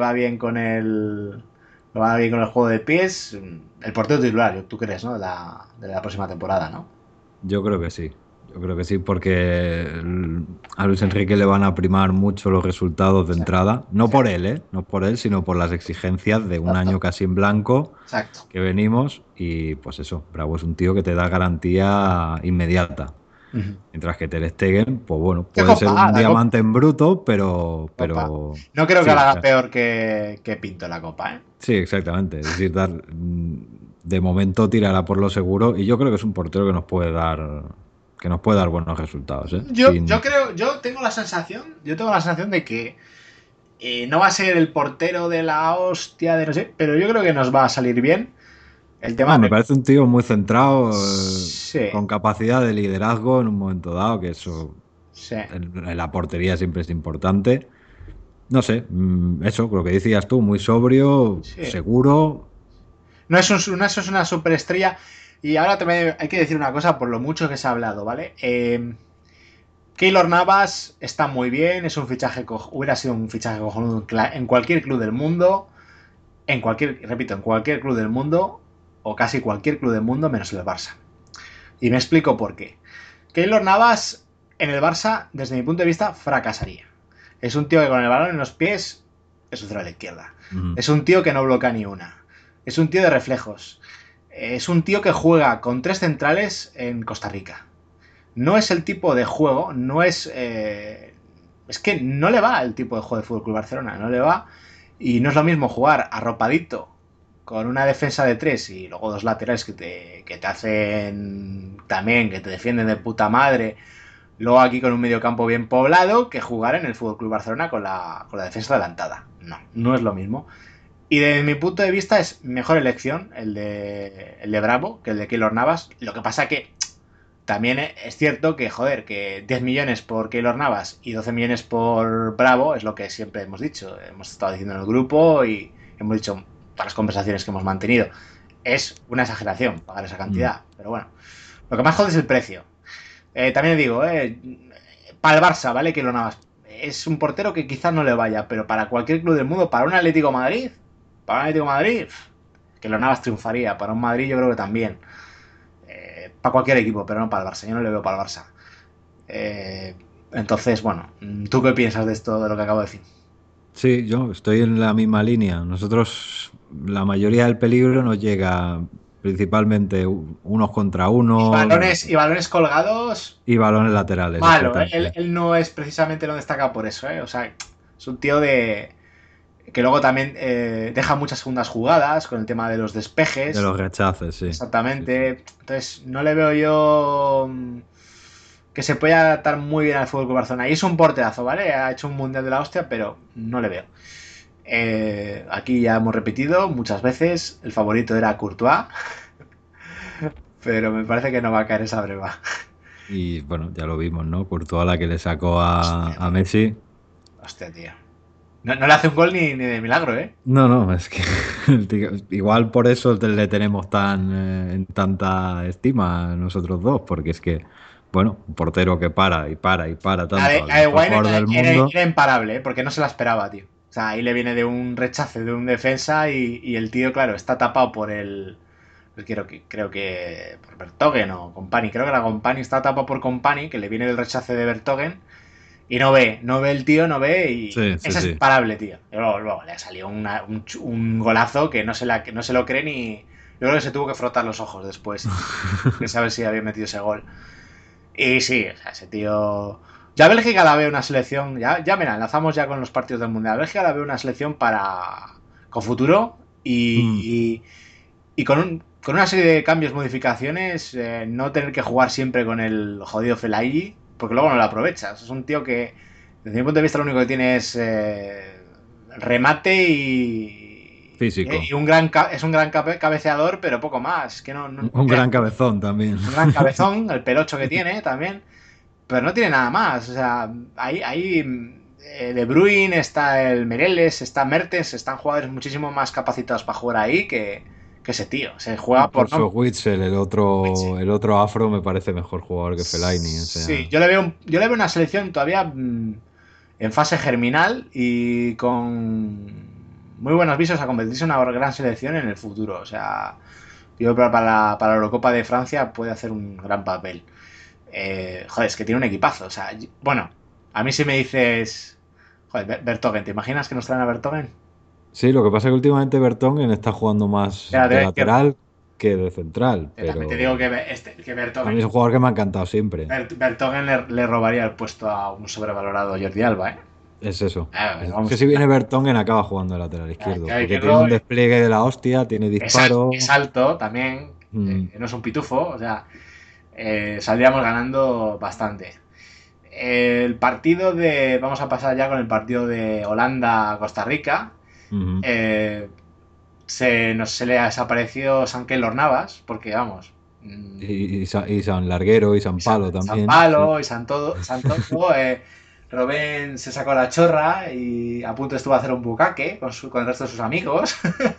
va bien con el juego de pies, el portero titular, tú crees, ¿no? De la próxima temporada, ¿no? Yo creo que sí. Yo creo que sí, porque a Luis Enrique le van a primar mucho los resultados de Sí, entrada. No sí, por él, ¿eh? No por él, sino por las exigencias de un año exacto, casi en blanco exacto. que venimos. Y pues eso, Bravo es un tío que te da garantía inmediata. Ujú. Mientras que Ter Stegen, pues bueno, ¿Qué puede ser copa? un La copa. diamante en bruto, pero, Copa. pero No creo que sí, la o haga sea, peor que Pinto en la copa, ¿eh? sí, exactamente. Es decir, de momento tirará por lo seguro y yo creo que es un portero que nos puede dar buenos resultados, ¿eh? Yo creo, yo tengo la sensación de que no va a ser el portero de la hostia de no sé, pero yo creo que nos va a salir bien. El tema Me de. parece un tío muy centrado, Sí, con capacidad de liderazgo en un momento dado, que eso sí, en la portería siempre es importante. No sé, eso, lo que decías tú, muy sobrio, sí. seguro. No es una superestrella. Y ahora también hay que decir una cosa por lo mucho que se ha hablado, ¿vale? Keylor Navas está muy bien, hubiera sido un fichaje cojonudo en cualquier club del mundo, repito, en cualquier club del mundo, o casi cualquier club del mundo, menos el Barça. Y me explico por qué. Keylor Navas en el Barça, desde mi punto de vista, fracasaría. Es un tío que con el balón en los pies es un cero a la izquierda. Mm, Es un tío que no bloquea ni una. Es un tío de reflejos. Es un tío que juega con 3 centrales en Costa Rica. No es el tipo de juego, no es. Es que no le va el tipo de juego de Fútbol Club Barcelona, no le va. Y no es lo mismo jugar arropadito con una defensa de 3 y luego dos laterales que te hacen también, que te defienden de puta madre. Luego aquí con un mediocampo bien poblado que jugar en el Fútbol Club Barcelona con la defensa adelantada. No, no es lo mismo. Y desde mi punto de vista es mejor elección el de Bravo que el de Keylor Navas. Lo que pasa que también es cierto que, joder, que 10 millones por Keylor Navas y 12 millones por Bravo es lo que siempre hemos dicho. Hemos estado diciendo en el grupo y hemos dicho todas las conversaciones que hemos mantenido. Es una exageración pagar esa mm. cantidad, pero bueno. Lo que más jode es el precio. También digo, para el Barça, ¿vale? Keylor Navas es un portero que quizás no le vaya, pero para cualquier club del mundo, para un Atlético Madrid, Keylor Navas triunfaría. Para un Madrid yo creo que también. Para cualquier equipo, pero no para el Barça. Yo no le veo para el Barça. Entonces, bueno, ¿tú qué piensas de esto, de lo que acabo de decir? Sí, yo estoy en la misma línea. Nosotros, la mayoría del peligro nos llega principalmente unos contra Y unos balones colgados, y balones laterales, malo, ¿eh? exactamente. Él no es precisamente lo destaca por eso, ¿eh? O sea, es un tío de que luego también deja muchas segundas jugadas con el tema de los De despejes. los rechaces, sí. Sí, sí. Exactamente. Entonces, no le veo yo que se pueda adaptar muy bien al Fútbol Club Barcelona. Y es un porterazo, ¿vale? Ha hecho un mundial de la hostia, pero no le veo. Aquí ya hemos repetido muchas veces, el favorito era Courtois, pero me parece que no va a caer esa breva. Y bueno, ya lo vimos, ¿no? Courtois la que le sacó Hostia, a Messi. hostia, tío. No le hace un gol ni de milagro, ¿eh? No, no, es que el tío- igual por eso le tenemos tan en tanta estima a nosotros dos, porque es que, bueno, un portero que para y para y para tanto al La de mejor Wayne jugador del era mundo. imparable, ¿eh? Porque no se la esperaba, tío. O sea, ahí le viene de un rechace de un defensa y el tío, claro, está tapado por el. Creo que por Vertonghen o Company. Creo que la Company está tapado por Company, que le viene del rechace de Vertonghen. Y no ve el tío, no ve y Sí, sí, es sí. imparable, tío. Y luego le salió un golazo que no se lo cree ni. Yo creo que se tuvo que frotar los ojos después de saber si había metido ese gol. Y sí, o sea, ese tío. Ya Bélgica la veo una selección. Ya mira, enlazamos ya con los partidos del Mundial. Bélgica la veo una selección para. Con futuro Mm. y con una serie de cambios, modificaciones. No tener que jugar siempre con el jodido Fellaini, porque luego no lo aprovechas. Es un tío que, desde mi punto de vista, lo único que tiene es remate y Físico. es un gran cabeceador, pero poco más. Que no Un tiene gran cabezón también. un gran cabezón, el pelocho que tiene también, pero no tiene nada más. O sea, De Bruyne, está el Mereles, está Mertens, están jugadores muchísimo más capacitados para jugar ahí que ese tío. Se juega por Incluso no. Witsel, el otro afro, me parece mejor jugador que Fellaini. O Sí, sea, yo le veo una selección todavía en fase germinal y con muy buenos visos a convertirse en una gran selección en el futuro. O sea, yo creo que para la Eurocopa de Francia puede hacer un gran papel. Joder, es que tiene un equipazo. O sea, bueno, a mí si me dices. Joder, Vertonghen, ¿te imaginas que nos traen a Vertonghen? sí, lo que pasa es que últimamente Vertonghen está jugando más de Espérate, lateral que de central, también te digo pero que a mí Vertonghen, es un jugador que me ha encantado siempre. Vertonghen le robaría el puesto a un sobrevalorado Jordi Alba, ¿eh? Es eso. Es que Vamos, si viene Vertonghen acaba jugando de lateral izquierdo, que porque tiene un despliegue de la hostia, tiene es disparo. alto también, Mm. no es un pitufo, o sea, saldríamos ganando bastante. Vamos a pasar ya con el partido de Holanda-Costa Rica. Ujú. Eh, se le ha desaparecido San Keylor Navas, porque vamos. Y San Larguero y San Palo San también. Sí. Palo y San Todo. Robén se sacó la chorra y a punto estuvo a hacer un bucaque con el resto de sus amigos.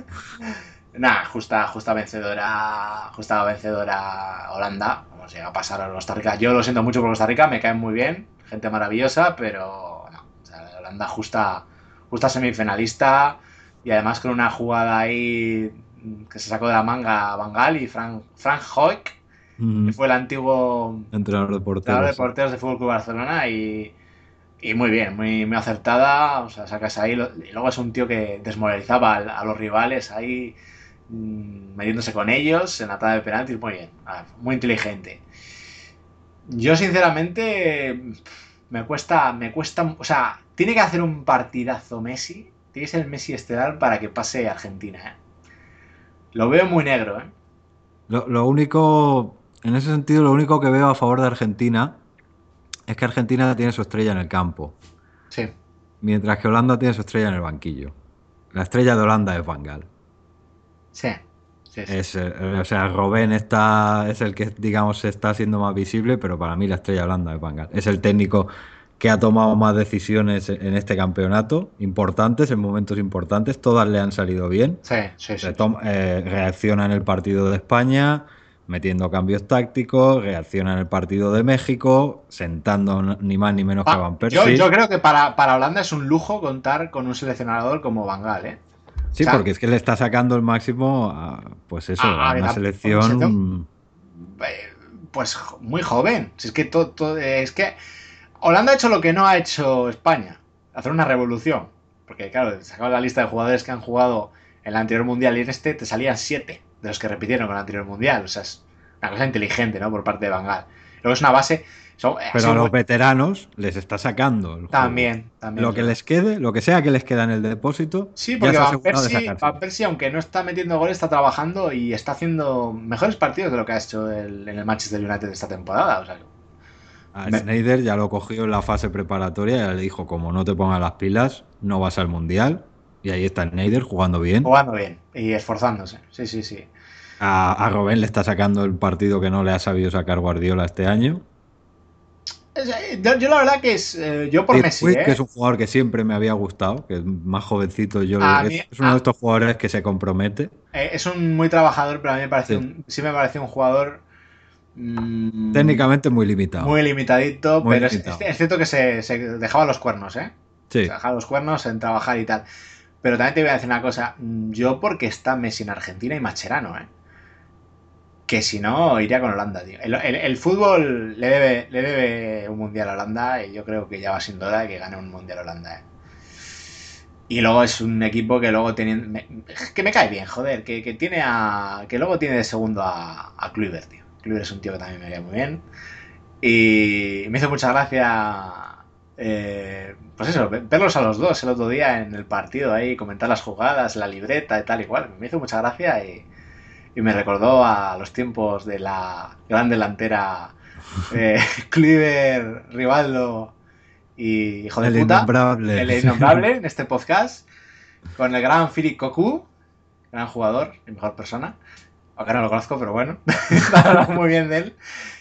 Nada, justa vencedora Holanda. Vamos, llega a pasar a Costa Rica. Yo lo siento mucho por Costa Rica, me caen muy bien, gente maravillosa, pero no. O sea, Holanda justa semifinalista y además con una jugada ahí que se sacó de la manga Van Gaal y Frank Hoek, que Ujú. fue el antiguo Entrenador de entrenador de porteros, sí. porteros de Fútbol Club Barcelona y muy bien, muy acertada. O sea, sacas ahí. Y luego es un tío que desmoralizaba a los rivales ahí, metiéndose con ellos en la tanda de penaltis. Muy bien, muy inteligente. Yo, sinceramente, me cuesta. O sea, tiene que hacer un partidazo Messi. Tiene que ser el Messi estelar para que pase Argentina, ¿eh? Lo veo muy negro, ¿eh? Lo único, en ese sentido, lo único que veo a favor de Argentina es que Argentina tiene su estrella en el campo, Sí, mientras que Holanda tiene su estrella en el banquillo. La estrella de Holanda es Van Gaal. sí, sí, sí. O sea, Robben es el que, digamos, está siendo más visible, pero para mí la estrella de Holanda es Van Gaal. Es el técnico que ha tomado más decisiones en este campeonato, importantes, en momentos importantes, todas le han salido bien. Sí, sí, sí, sí. Reacciona en el partido de España, metiendo cambios tácticos, reacciona en el partido de México, sentando ni más ni menos que a Van Yo Persie. creo que para Holanda es un lujo contar con un seleccionador como Van Gaal, ¿eh? O Sí, sea, porque es que le está sacando el máximo a, pues eso, a una una selección selección. pues muy joven. Si es que es que Holanda ha hecho lo que no ha hecho España, hacer una revolución. Porque claro, sacaba la lista de jugadores que han jugado en el anterior mundial y en este te salían 7. de los que repitieron con el anterior mundial. O sea, es una cosa inteligente, ¿no? Por parte de Van Gaal. Luego es una base. Pero a los veteranos les está sacando el juego. También Lo es que verdad. les quede, lo que sea que les queda en el depósito, Sí, ya porque se ha asegurado de Van sacárselo. Persie, aunque no está metiendo goles, está trabajando y está haciendo mejores partidos de lo que ha hecho en el Manchester United esta temporada. O sea, A me- Sneijder ya lo cogió en la fase preparatoria y ya le dijo, como no te pongas las pilas, no vas al Mundial. Y ahí está Sneijder jugando bien. jugando bien y esforzándose. Sí, sí, sí. A Robben le está sacando el partido que no le ha sabido sacar Guardiola este año. Yo la verdad que es. Yo por Messi, Braithwaite, que es ¿eh? un jugador que siempre me había gustado, que es más jovencito, A mí. es uno de estos jugadores que se compromete. Es un muy trabajador, pero a mí me parece Sí. sí me parece un jugador mm, Técnicamente muy limitado. muy limitadito, Muy pero limitado. es cierto que se dejaba los cuernos, ¿eh? Se Sí, dejaba los cuernos en trabajar y tal. Pero también te voy a decir una cosa, yo porque está Messi en Argentina y Macherano, ¿eh? Que si no, iría con Holanda, tío. El fútbol le debe un mundial a Holanda y yo creo que ya va siendo hora de que gane un mundial Holanda, ¿eh? Y luego es un equipo que luego tiene. Que me cae bien, joder. Que tiene a. Que luego tiene de segundo a Kluivert, tío. Kluivert es un tío que también me cae muy bien. Y me hizo mucha gracia. Pues eso, verlos a los dos el otro día en el partido ahí, comentar las jugadas, la libreta y tal y cual. Me hizo mucha gracia y me recordó a los tiempos de la gran delantera Kluivert, Rivaldo y hijo de el puta, innombrable. el innombrable en este podcast, con el gran Philippe Cocu, gran jugador y mejor persona. Aunque no lo conozco, pero bueno, hablamos muy bien de él.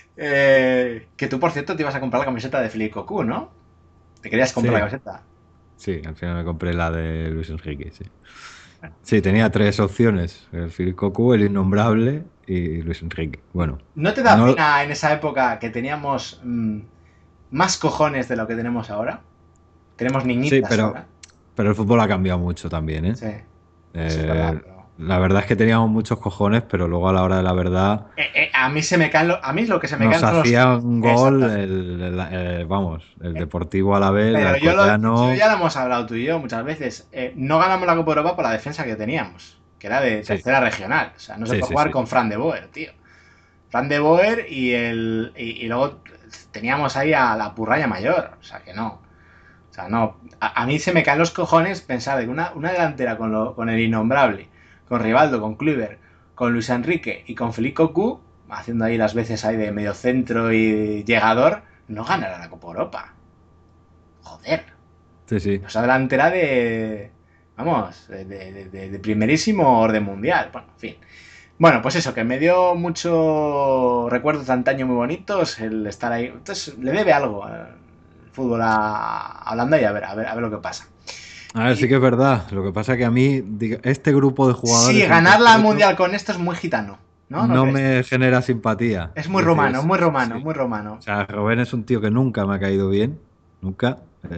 Que tú, por cierto, te ibas a comprar la camiseta de Philippe Cocu, ¿no? ¿Te querías comprar la Sí, camiseta? sí, al final me compré la de Luis Enrique, sí. Sí, tenía tres opciones: el Phil Cocu, el innombrable y Luis Enrique. Bueno, ¿No te da no, pena en esa época que teníamos más cojones de lo que tenemos ahora? Tenemos sí, niñitas ahora. pero el fútbol ha cambiado mucho también, ¿eh? Sí, eso es verdad, Eh, pero... la verdad es que teníamos muchos cojones, pero luego a la hora de la verdad A mí se me caen a mí lo que se me nos caen son los... hacía un gol Exactamente. vamos, el Deportivo Alavés, el Pero yo Alcoyano. ya lo hemos hablado tú y yo muchas veces. No ganamos la Copa Europa por la defensa que teníamos, que era de Sí, tercera regional. O sea, no se sí, puede sí, jugar sí. con Fran de Boer, tío. Fran de Boer y luego teníamos ahí a la Purraya Mayor. O sea, que no. O sea, no. A mí se me caen los cojones pensar de que una delantera con el innombrable, con Rivaldo, con Kluivert, con Luis Enrique y con Felipe Cocu, haciendo ahí las veces ahí de mediocentro y llegador, no ganará la Copa Europa. Joder. Sí, sí. Esa delantera de. Vamos, de primerísimo orden mundial. Bueno, en fin. Bueno, pues eso, que me dio mucho recuerdos de antaño muy bonitos el estar ahí. Entonces, le debe algo al fútbol a Holanda y a ver lo que pasa. A ver, sí Y que es verdad. Lo que pasa es que a mí, este grupo de sí, jugadores en ganar la concreto mundial con esto es muy gitano, ¿no? ¿No no crees? me genera simpatía. Es Es muy decir, romano, muy romano, sí. muy O romano. sea, Robben es un tío que nunca me ha caído bien. Nunca.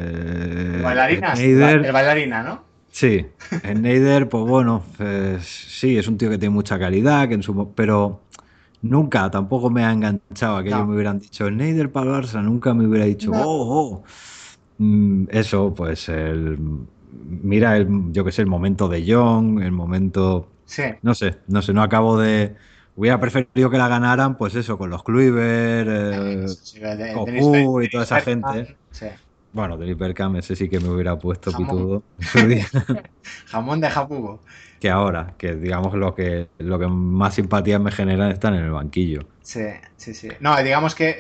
El Sneijder, bailarina, ¿no? sí. Sneijder, pues bueno, sí, es un tío que tiene mucha calidad, pero nunca tampoco me ha enganchado. Aquellos No. me hubieran dicho Sneijder para el Barça, nunca me hubiera dicho, No. oh. Eso, pues mira, yo qué sé, el momento de Young, el momento, Sí. no acabo de... Hubiera preferido que la ganaran, pues eso, con los Kluivert, Sí, Cocu y toda Dennis esa gente. Bergkamp, sí. Bueno, Denis Bergkamp, ese sí que me hubiera puesto Jamón. pitudo en su día. Jamón de Jabugo. Que ahora, que digamos lo que más simpatías me generan están en el banquillo. Sí, sí, sí. No, digamos que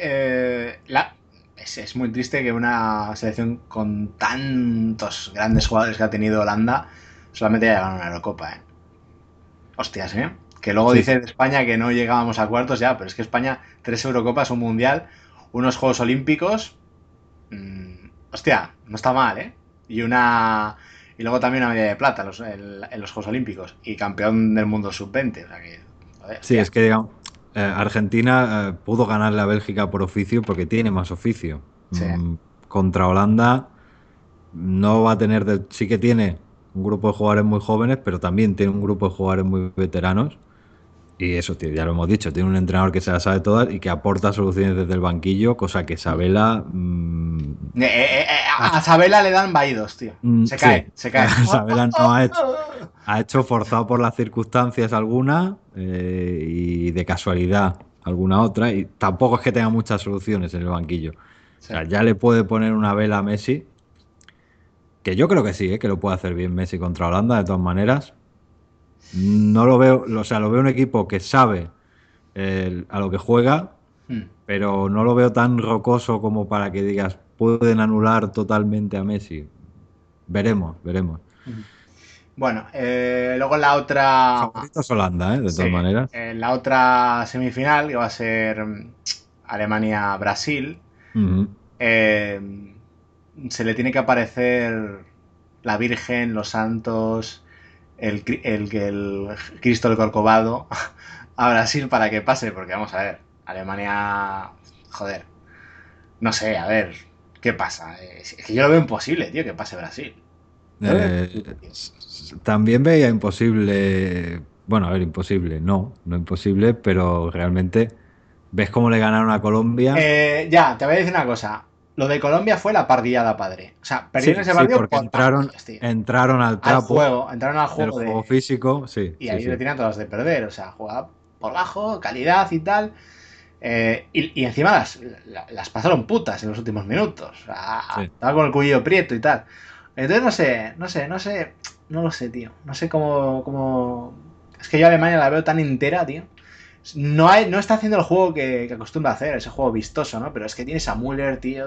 es muy triste que una selección con tantos grandes jugadores que ha tenido Holanda solamente haya ganado una Eurocopa, ¿eh? Hostias, ¿eh? Que luego Sí, dice sí. de España que no llegábamos a cuartos ya, pero es que España, 3 Eurocopas, un Mundial, unos Juegos Olímpicos. Hostia, no está mal, ¿eh? Y luego también una medalla de plata en los Juegos Olímpicos. Y campeón del mundo sub-20. O sea que, joder, Sí, hostia. es que digamos, Argentina pudo ganarle a Bélgica por oficio porque tiene más oficio. Sí, Contra Holanda no va a tener, sí que tiene un grupo de jugadores muy jóvenes, pero también tiene un grupo de jugadores muy veteranos Y eso, tío, ya lo hemos dicho, tiene un entrenador que se la sabe todas y que aporta soluciones desde el banquillo, cosa que Sabela... A Sabela le dan vaídos, tío. Se sí, cae, se cae. Sabela no ha hecho. Ha hecho forzado por las circunstancias alguna y de casualidad alguna otra. Y tampoco es que tenga muchas soluciones en el banquillo. O Sí. sea, ya le puede poner una vela a Messi, que yo creo que sí, que lo puede hacer bien Messi contra Holanda, de todas maneras. No lo veo, o sea, lo veo un equipo que sabe a lo que juega, Mm. pero no lo veo tan rocoso como para que digas, pueden anular totalmente a Messi. Veremos, veremos. Bueno, luego la otra. Favorito es Holanda, de Sí, todas maneras. la otra semifinal, que va a ser Alemania-Brasil, Ujú. eh, se le tiene que aparecer la Virgen, los santos, el Cristo del Corcovado a Brasil para que pase, porque vamos a ver, Alemania, joder, no sé, a ver, ¿qué pasa? Es que yo lo veo imposible, tío, que pase Brasil. Lo veo imposible, tío. También veía imposible, bueno, a ver, imposible, no imposible, pero realmente ves cómo le ganaron a Colombia. Ya, te voy a decir una cosa. Lo de Colombia fue la pardillada padre. O sea, perdieron Sí, ese sí, partido porque por pardillas, tío. entraron al Al trapo juego, entraron al del juego juego de. físico, sí, Y sí, ahí le sí. tenían todas de perder. O sea, jugaba por bajo, calidad y tal. Y encima las pasaron putas en los últimos minutos. O sea, Sí. estaba con el cuello prieto y tal. Entonces no lo sé, tío. No sé cómo. Es que yo a Alemania la veo tan entera, tío. No está haciendo el juego que acostumbra a hacer, ese juego vistoso, ¿no? Pero es que tienes a Müller, tío,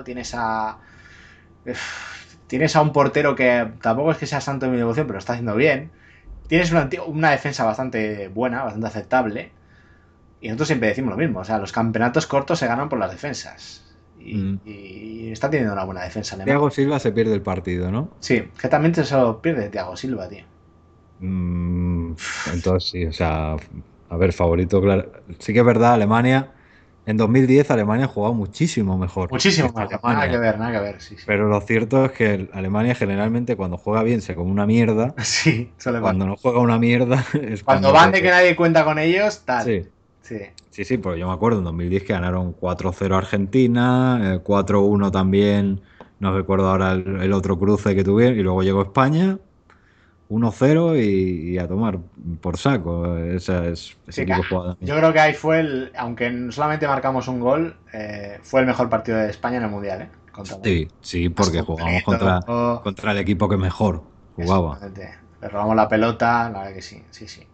tienes a un portero que tampoco es que sea santo de mi devoción, pero lo está haciendo bien. Tienes una defensa bastante buena, bastante aceptable. Y nosotros siempre decimos lo mismo, o sea, los campeonatos cortos se ganan por las defensas. Y, Mm. y está teniendo una buena defensa Alemania. Thiago Silva se pierde el partido, ¿no? Sí, que también se lo pierde Thiago Silva, tío. Mm, entonces sí, o sea, a ver, favorito, claro. Sí que es verdad, Alemania, en 2010 Alemania jugaba muchísimo mejor que Muchísimo esta mejor, Alemania. nada que ver, sí, sí. Pero lo cierto es que Alemania generalmente cuando juega bien se come una mierda, Sí, suele pasar. cuando no juega una mierda es Cuando cuando van de te... que nadie cuenta con ellos, tal. Sí, Sí. sí, sí, porque yo me acuerdo en 2010 que ganaron 4-0 Argentina, 4-1 también, no recuerdo ahora el otro cruce que tuvieron, y luego llegó España. 1-0 y a tomar por saco. Ese Sí, equipo jugaba también. yo creo que ahí fue aunque solamente marcamos un gol, fue el mejor partido de España en el Mundial, ¿eh? Contra Sí, sí, más porque jugamos completo. contra el equipo que mejor jugaba. Exactamente. Le robamos la pelota, la verdad que sí, sí, sí.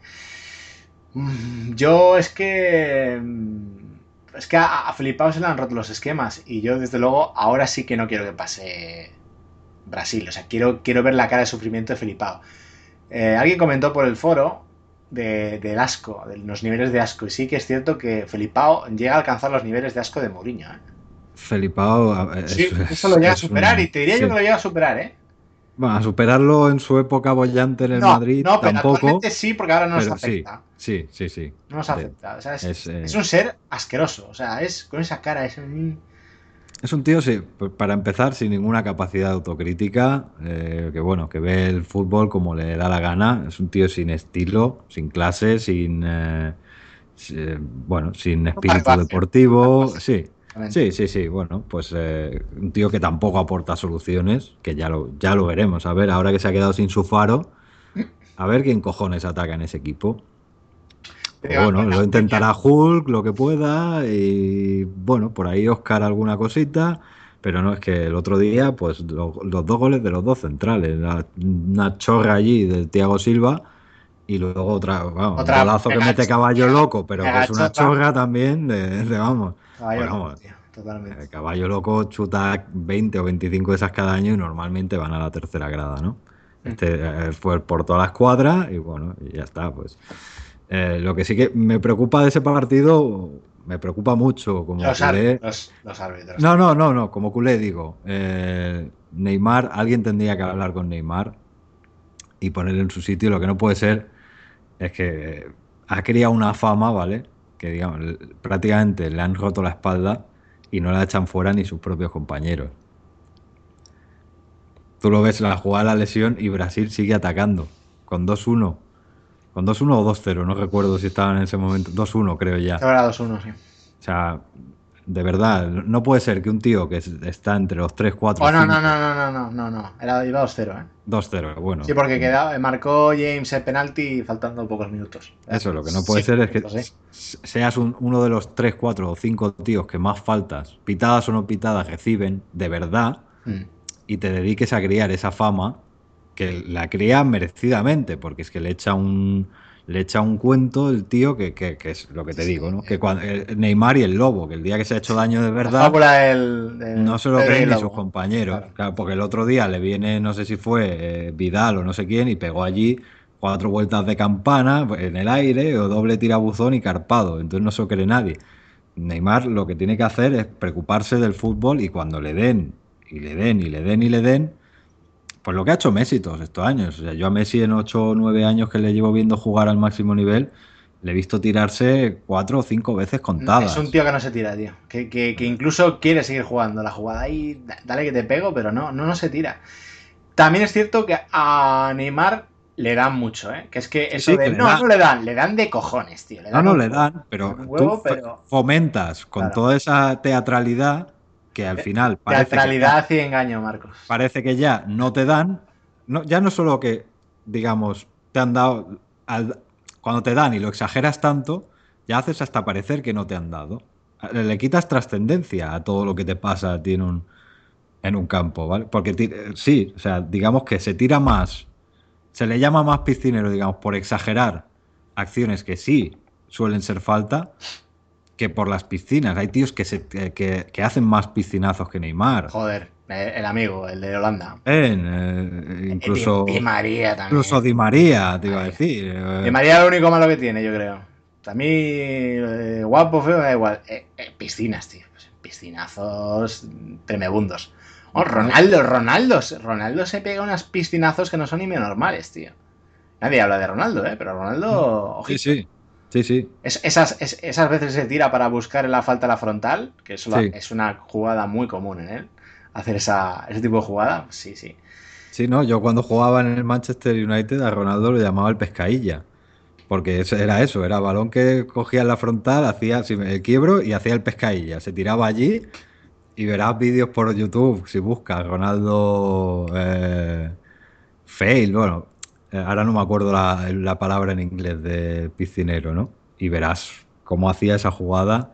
Yo es que. Es que a Felipao se le han roto los esquemas. Y yo, desde luego, ahora sí que no quiero que pase Brasil. O sea, quiero ver la cara de sufrimiento de Felipao. Alguien comentó por el foro del asco, de los niveles de asco. Y sí que es cierto que Felipao llega a alcanzar los niveles de asco de Mourinho, ¿eh? Felipao Sí, eso lo llega a es superar. Y un... te diría yo que Sí. lo llega a superar, ¿eh? Bueno, a superarlo en su época bollante en el No, Madrid no, pero tampoco, actualmente sí, porque ahora no nos pero sí, afecta. sí, sí, sí. No nos De- afecta. O sea, Es, es un ser asqueroso. O sea, es con esa cara. es un tío, sí, para empezar, sin ninguna capacidad de autocrítica, que bueno, que ve el fútbol como le da la gana. Es un tío sin estilo, sin clase, bueno, sin Un espíritu Barbaje. deportivo. Sí, Exactamente. sí, sí, sí. Bueno, pues un tío que tampoco aporta soluciones, que ya lo veremos. A ver, ahora que se ha quedado sin su faro, a ver quién cojones ataca en ese equipo. Pues bueno, lo intentará Hulk lo que pueda y bueno, por ahí Oscar alguna cosita, pero no es que el otro día, pues los dos goles de los dos centrales, una chorra allí de Thiago Silva y luego vamos, un Otra golazo que mete Caballo Loco, pero que mega es una chorra. chorra también vamos, Caballo pues loco, vamos, tío. Totalmente. Caballo Loco chuta 20 o 25 de esas cada año y normalmente van a la tercera grada, ¿no? Este fue por toda la escuadra y bueno, y ya está, pues. Lo que sí que me preocupa de ese partido, me preocupa mucho como Los culé. árbitros. Los árbitros. No, como culé digo. Neymar, alguien tendría que hablar con Neymar y ponerle en su sitio. Lo que no puede ser es que ha creado una fama, ¿vale? Que digamos, prácticamente le han roto la espalda y no la echan fuera ni sus propios compañeros. Tú lo ves en la jugada de la lesión y Brasil sigue atacando con 2-1. Con 2-1 o 2-0, no recuerdo si estaban en ese momento. 2-1 creo ya. Creo que era 2-1, sí. O sea, de verdad, no puede ser que un tío que está entre los 3, 4, Oh, no, 5, no, no, no, no, no, no, no. Iba 2-0, ¿eh? 2-0, bueno. Sí, porque marcó James el penalti faltando pocos minutos. Eso, lo que no puede 7 ser es que minutos, seas uno de los 3, 4 o 5 tíos que más faltas, pitadas o no pitadas, reciben de verdad Mm. y te dediques a criar esa fama que la cría merecidamente, porque es que le echa un cuento el tío que es lo que te Sí. digo, ¿no? Que cuando, Neymar y el Lobo, que el día que se ha hecho daño de La verdad, fábula del no se lo Pedro y creen el ni sus Lobo. compañeros. Claro. Claro, porque el otro día le viene, no sé si fue Vidal o no sé quién, y pegó allí 4 vueltas de campana en el aire, o doble tirabuzón y carpado. Entonces no se lo cree nadie. Neymar lo que tiene que hacer es preocuparse del fútbol, y cuando le den, y le den, y le den, y le den, pues lo que ha hecho Messi todos estos años. O sea, yo a Messi en 8 o 9 años que le llevo viendo jugar al máximo nivel, le he visto tirarse 4 o 5 veces Es un contadas. tío que no se tira, tío. Que incluso quiere seguir jugando la jugada ahí, dale que te pego, pero no se tira. También es cierto que a Neymar le dan mucho, ¿eh? Que es que Sí, eso sí, de. que le No, da. no le dan de cojones, tío. Le No, dan no un le huevo. dan, Le dan pero un tú huevo, pero. fomentas con Claro. toda esa teatralidad que al final Teatralidad y engaño, Marcos. parece que ya no te dan, no, ya no solo que, digamos, te han dado, cuando te dan y lo exageras tanto, ya haces hasta parecer que no te han dado. Le quitas trascendencia a todo lo que te pasa a ti en un campo, ¿vale? Porque sí, o sea, digamos que se tira más, se le llama más piscinero, digamos, por exagerar acciones que sí suelen ser falta, que por las piscinas. Hay tíos que hacen más piscinazos que Neymar. Joder, el amigo, el de Holanda. Di Incluso, María incluso también. Di María, te iba a María. decir. Di María es lo único malo que tiene, yo creo. A mí, guapo, feo, me da igual. Piscinas, tío. Piscinazos tremebundos. Oh, No, Ronaldo se pega unos piscinazos que no son ni medio normales, tío. Nadie habla de Ronaldo, ¿eh? Pero Ronaldo, sí, ojito. sí, sí, sí, Esas veces se tira para buscar en la falta a la frontal, que sí. es una jugada muy común en él. Hacer ese tipo de jugada, sí, sí. Sí, no, yo cuando jugaba en el Manchester United a Ronaldo lo llamaba el pescadilla. Porque era eso, era balón que cogía en la frontal, hacía el quiebro y hacía el pescadilla. Se tiraba allí y verás vídeos por YouTube si buscas Ronaldo fail, bueno, ahora no me acuerdo la palabra en inglés de piscinero, ¿no? Y verás cómo hacía esa jugada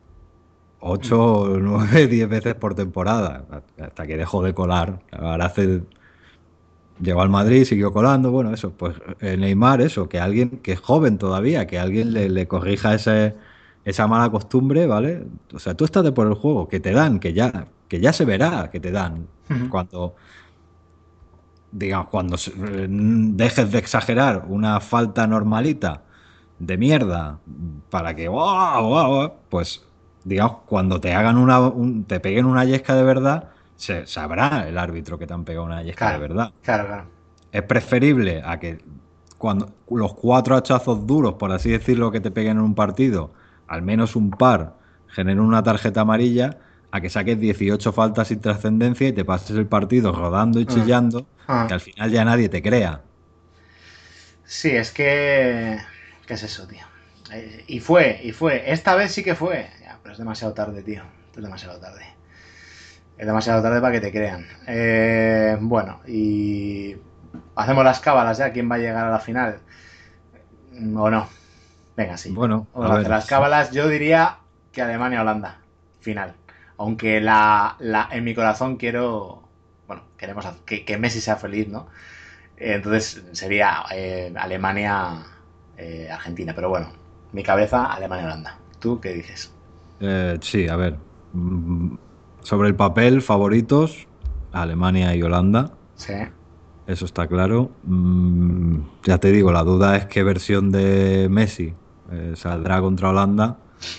8, 9, 10 veces por temporada, hasta que dejó de colar. Ahora llegó al Madrid, siguió colando, bueno, eso, pues Neymar, eso, que alguien que es joven todavía, que alguien le corrija esa mala costumbre, ¿vale? O sea, tú estate por el juego, que te dan, que ya se verá que te dan. Cuando, digamos, cuando dejes de exagerar una falta normalita de mierda para que, ¡guau, guau, guau! Pues, digamos, cuando te hagan te peguen una yesca de verdad, se sabrá el árbitro que te han pegado una yesca de Claro, verdad. claro, claro. Es preferible a que cuando los 4 hachazos duros, por así decirlo, que te peguen en un partido, al menos un par generen una tarjeta amarilla, a que saques 18 faltas sin trascendencia y te pases el partido rodando y Ah, chillando, que ah. al final ya nadie te crea. Sí, es que. ¿Qué es eso, tío? Y fue. Esta vez sí que fue. Ya, pero es demasiado tarde, tío. Es demasiado tarde. Es demasiado tarde para que te crean. Bueno, y. Hacemos las cábalas ya. ¿Quién va a llegar a la final? ¿O no? Venga, sí. Bueno, Vamos a a hacer ver, las cábalas. Yo diría que Alemania-Holanda. Final. Aunque en mi corazón quiero. Bueno, queremos que Messi sea feliz, ¿no? Entonces sería Alemania-Argentina. Pero bueno, mi cabeza, Alemania-Holanda. ¿Tú qué dices? sí, a ver. Sobre el papel, favoritos, Alemania y Holanda. Sí. Eso está claro. Ya te digo, la duda es qué versión de Messi saldrá contra Holanda.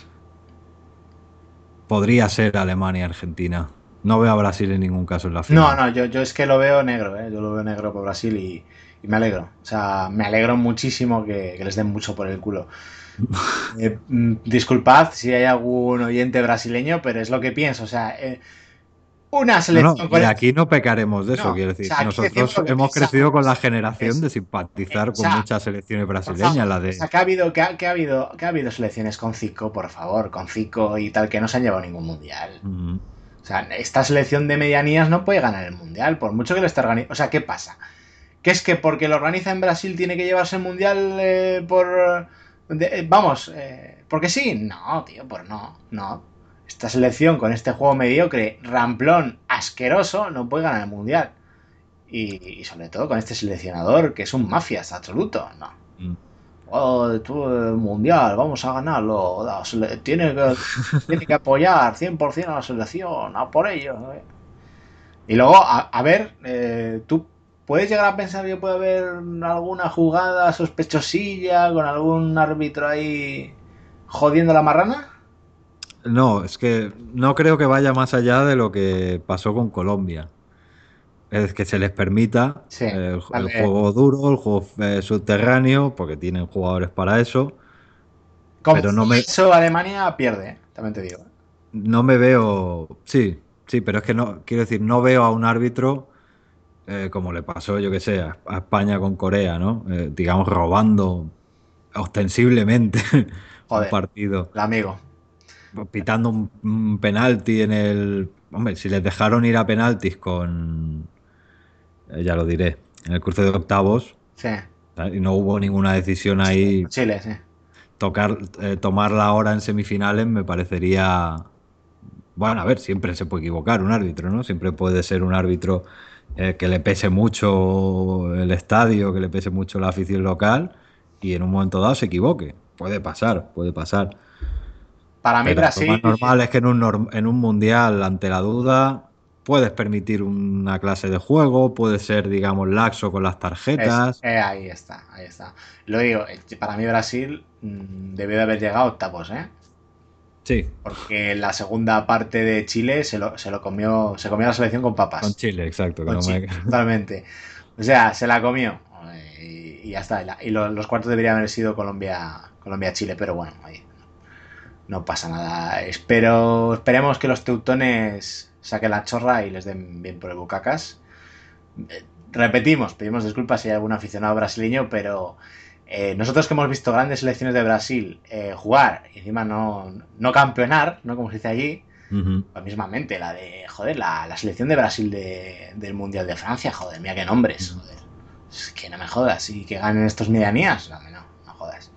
Podría ser Alemania-Argentina. No veo a Brasil en ningún caso en la No, final. no, yo es que lo veo negro, ¿eh? Yo lo veo negro por Brasil y me alegro. O sea, me alegro muchísimo que les den mucho por el culo. Disculpad si hay algún oyente brasileño, pero es lo que pienso. O sea, una No, selección y aquí no pecaremos de eso, No, quiero o decir. sea, aquí decimos Nosotros lo que hemos crecido pensamos. con la generación Es, de simpatizar o con sea, muchas selecciones por brasileñas, favor, la o sea, de... que ha habido selecciones con Zico, por favor, con Zico y tal, que no se han llevado ningún mundial. Ujú. O sea, esta selección de medianías no puede ganar el mundial, por mucho que lo esté organizando. O sea, ¿qué pasa? ¿Que es que porque lo organiza en Brasil tiene que llevarse el mundial vamos, porque sí? No, tío, pues no, no. Esta selección con este juego mediocre, ramplón, asqueroso, no puede ganar el mundial. Y sobre todo con este seleccionador que es un mafias absoluto, no. Mm. Oh, tú, el mundial, vamos a ganarlo. Tiene que apoyar 100% a la selección, a por ello. Y luego, a ver, tú puedes llegar a pensar que puede haber alguna jugada sospechosilla con algún árbitro ahí jodiendo la marrana. No, es que no creo que vaya más allá de lo que pasó con Colombia. Es que se les permita Sí, el vale. juego duro, el juego subterráneo, porque tienen jugadores para eso, Con pero eso Alemania pierde, también te digo. no me veo... Sí, sí, pero es que no, quiero decir, no veo a un árbitro como le pasó, yo que sé, a España con Corea, ¿no? Digamos, robando ostensiblemente un Joder, partido, el amigo. pitando un penalti en el... Hombre, si les dejaron ir a penaltis con, ya lo diré, en el cruce de octavos, Sí, ¿sabes? Y no hubo ninguna decisión Chile, ahí, Chile, sí. tomar la hora en semifinales me parecería... Bueno, a ver, siempre se puede equivocar un árbitro, ¿no? Siempre puede ser un árbitro que le pese mucho el estadio, que le pese mucho la afición local y en un momento dado se equivoque. Puede pasar, puede pasar. Para mí Pero lo Brasil, más normal es que en un mundial, ante la duda, puedes permitir una clase de juego, puede ser, digamos, laxo con las tarjetas. ahí está, ahí está. Lo digo, para mí Brasil debió de haber llegado a octavos, ¿eh? Sí, Porque la segunda parte de Chile se comió la selección con con papas. Chile, exacto, que Con no me... Chile, totalmente. O sea, se la comió. Y ya está. Y los cuartos deberían haber sido Colombia-Chile, pero bueno, ahí no pasa nada. Esperemos que los teutones saquen la chorra y les den bien por el bucacas. Repetimos, pedimos disculpas si hay algún aficionado brasileño, pero nosotros que hemos visto grandes selecciones de Brasil jugar y encima no campeonar, no como se dice allí, Ujú. pues mismamente la de, joder, la selección de Brasil del Mundial de Francia, joder, mira qué nombres, joder. Es que no me jodas, y que ganen estos medianías, no jodas.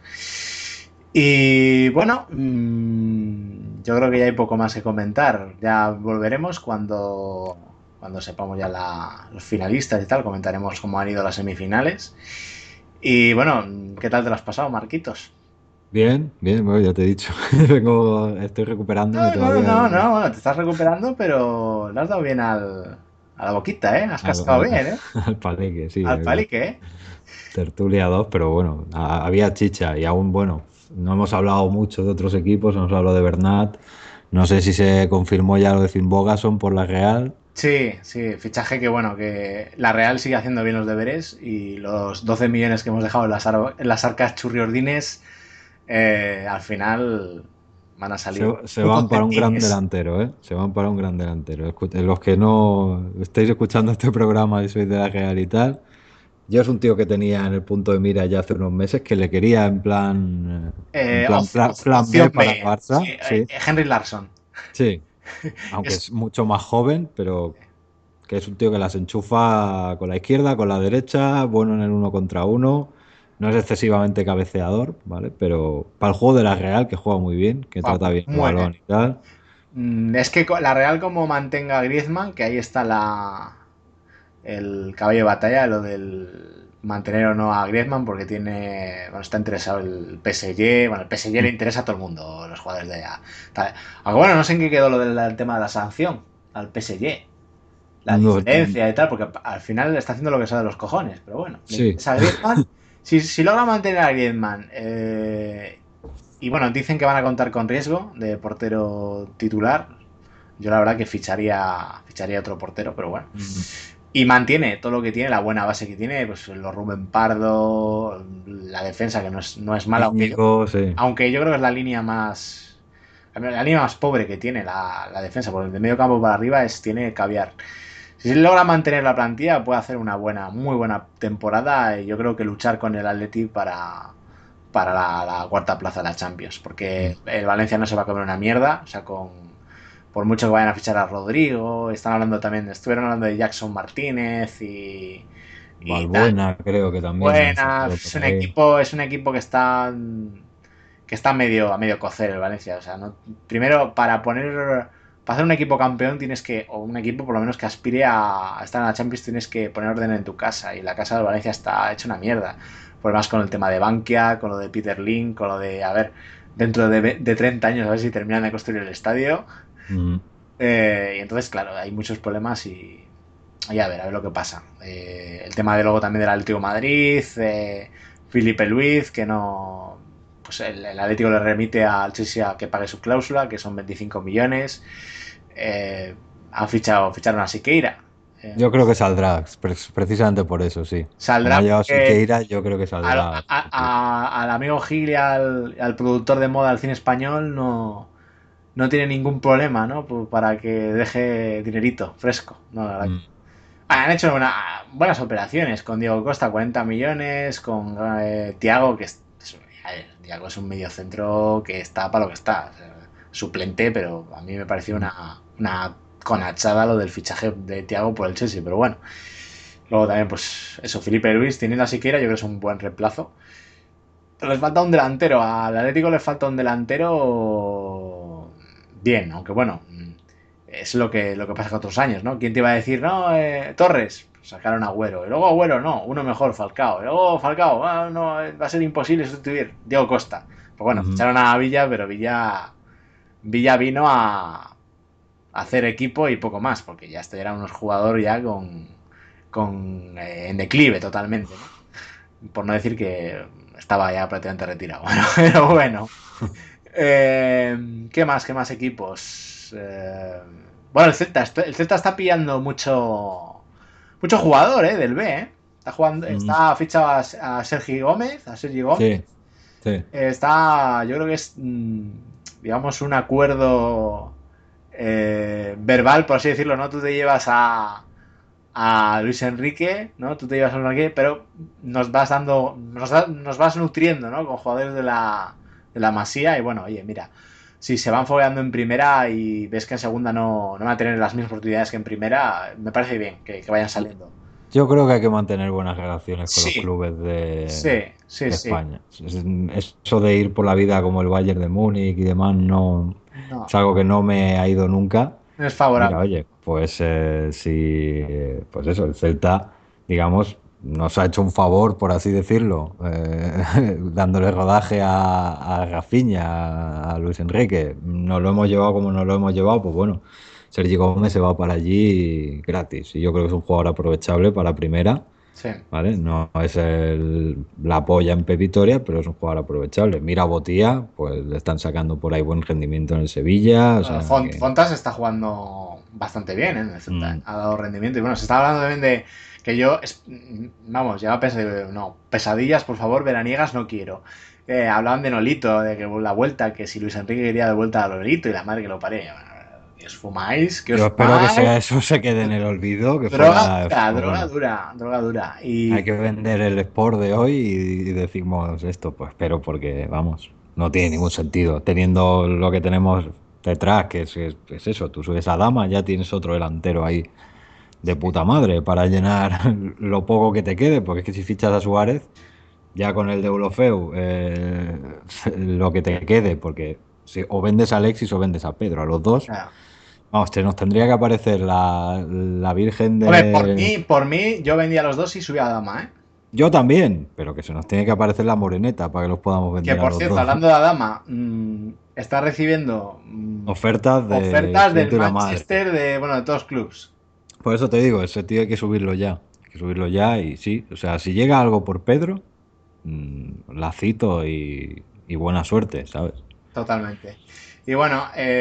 Y bueno, yo creo que ya hay poco más que comentar. Ya volveremos cuando sepamos ya los finalistas y tal. Comentaremos cómo han ido las semifinales. Y bueno, ¿qué tal te lo has pasado, Marquitos? Bien, bien, bueno, ya te he dicho, estoy recuperándome No, no, todavía no, no, bueno, te estás recuperando, pero le has dado bien a la boquita, ¿eh? Has al, cascado al, bien, ¿eh? al palique, sí, Al palique, ¿eh? tertulia 2, pero bueno, había chicha y aún, bueno, no hemos hablado mucho de otros equipos, hemos hablado de Bernat, no sé si se confirmó ya lo de Finn Bogason por la Real. Sí, sí, fichaje que bueno, que la Real sigue haciendo bien los deberes y los 12 millones que hemos dejado en las arcas churriordines al final van a Se, salir se muy van para un gran contentines. delantero, ¿eh? Se van para un gran delantero. Los que no estáis escuchando este programa y sois de la Real y tal, yo es un tío que tenía en el punto de mira ya hace unos meses que le quería en plan plan B Opción para el B, sí, Barça, sí, Henry Larsson. sí, aunque Es, es mucho más joven, pero que es un tío que las enchufa con la izquierda, con la derecha, bueno en el uno contra uno, no es excesivamente cabeceador, ¿vale? Pero para el juego de la Real, que juega muy bien, que trata bien el muy bien. balón y tal. Es que la Real como mantenga a Griezmann, que ahí está el caballo de batalla, lo del mantener o no a Griezmann, porque está interesado el PSG, bueno, el PSG le interesa a todo el mundo, los jugadores de allá. Aunque bueno, no sé en qué quedó lo del tema de la sanción al PSG, la No, diferencia y tal, porque al final está haciendo lo que sabe de los cojones, pero bueno, le sí, interesa a Griezmann. Si logra mantener a Griezmann, y bueno, dicen que van a contar con riesgo de portero titular. Yo la verdad que ficharía otro portero, pero bueno. mm, Y mantiene todo lo que tiene, la buena base que tiene, pues los Rubén Pardo, la defensa que no es mala, aunque yo, Íñigo, sí. aunque yo creo que es la línea más, la línea más pobre que tiene la defensa, porque de medio campo para arriba tiene caviar. Si se logra mantener la plantilla, puede hacer una muy buena temporada y yo creo que luchar con el Atleti para la cuarta plaza de la Champions, porque el Valencia no se va a comer una mierda, o sea, por mucho que vayan a fichar a Rodrigo, estuvieron hablando de Jackson Martínez y Valbuena, creo que también. buena, es un equipo que está a medio cocer el Valencia. O sea, no, primero para hacer un equipo campeón o un equipo por lo menos que aspire a estar en la Champions, tienes que poner orden en tu casa. Y la casa del Valencia está hecha una mierda. Problemas con el tema de Bankia, con lo de Peter Lim, con lo de, a ver, dentro de 30 años a ver si terminan de construir el estadio. Y entonces, claro, hay muchos problemas y a ver lo que pasa. El tema de luego también del Atlético de Madrid, Felipe Luis, que no. Pues el Atlético le remite al Chelsea a que pague su cláusula, que son 25 millones. Ficharon a Siqueira. Yo creo que saldrá, precisamente por eso, sí. Saldrá. Como ha llegado Siqueira, yo creo que saldrá. Al amigo Gil y al productor de moda del cine español no tiene ningún problema, ¿no? Para que deje dinerito fresco. No, la verdad. Han hecho buenas operaciones con Diego Costa, 40 millones, con Thiago, Thiago es un mediocentro que está para lo que está. O sea, suplente, pero a mí me pareció una conachada lo del fichaje de Thiago por el Chelsea, pero bueno. Luego también, pues eso, Felipe Luis teniendo a Siqueira, yo creo que es un buen reemplazo. Pero les falta un delantero, al Atlético le falta un delantero bien, aunque bueno, es lo que pasa con otros años, ¿no? ¿Quién te iba a decir, no, Torres? Sacaron a Agüero, y luego Agüero, no, uno mejor, Falcao, y luego Falcao, no, va a ser imposible sustituir, Diego Costa. Pues bueno, ficharon a Villa, pero Villa vino a hacer equipo y poco más, porque ya era un jugador ya en declive totalmente, ¿no? Por no decir que estaba ya prácticamente retirado. Bueno, pero bueno. ¿Qué más equipos? Bueno, el Celta está pillando mucho jugador, del B, ¿eh? Está fichado a Sergi Gómez, Sí, sí. Yo creo que es, digamos, un acuerdo verbal, por así decirlo, ¿no? Tú te llevas a Luis Enrique, ¿no? Tú te llevas a Luis Enrique, pero nos vas nutriendo, ¿no? Con jugadores de la Masía y bueno, oye, mira, si se van fogueando en primera y ves que en segunda no van a tener las mismas oportunidades que en primera, me parece bien que vayan saliendo. Yo creo que hay que mantener buenas relaciones con Sí. los clubes de Sí. España. Eso de ir por la vida como el Bayern de Múnich y demás no es algo que no me ha ido nunca. No es favorable. Mira, oye, pues si pues eso, el Celta, digamos, nos ha hecho un favor, por así decirlo, dándole rodaje a Rafinha, a Luis Enrique. Nos lo hemos llevado como nos lo hemos llevado, pues bueno, Sergi Gómez se va para allí gratis. Y yo creo que es un jugador aprovechable para primera. Sí. ¿Vale? No es la polla en Pep Vitoria, pero es un jugador aprovechable. Mira a Botía, pues le están sacando por ahí buen rendimiento en el Sevilla. O sea, Fontas está jugando bastante bien, en el Celta. Ha dado rendimiento. Y bueno, se está hablando también de que vamos, ya pensé, no, pesadillas, por favor, veraniegas no quiero. Hablaban de Nolito, de que la vuelta, que si Luis Enrique quería de vuelta a Nolito y la madre que lo paré. Que os fumáis, Yo espero que eso se quede en el olvido. Que droga dura. Y hay que vender el Sport de hoy y decimos esto, pues, pero porque, vamos, no tiene ningún sentido. Teniendo lo que tenemos detrás, que es eso, tú subes a Dama, ya tienes otro delantero ahí de puta madre para llenar lo poco que te quede, porque es que si fichas a Suárez, ya con el de Deulofeu, lo que te quede, porque o vendes a Alexis o vendes a Pedro, a los dos. Claro. Vamos, nos tendría que aparecer la Virgen de... Hombre, por mí, yo vendía a los dos y subía a Dama, ¿eh? Yo también, pero que se nos tiene que aparecer la moreneta para que los podamos vender. Que por cierto, hablando de la Dama, está recibiendo ofertas del Manchester, de todos los clubes. Por eso te digo, ese tío hay que subirlo ya. Hay que subirlo ya y sí, o sea, si llega algo por Pedro, la cito y buena suerte, ¿sabes? Totalmente. Y bueno,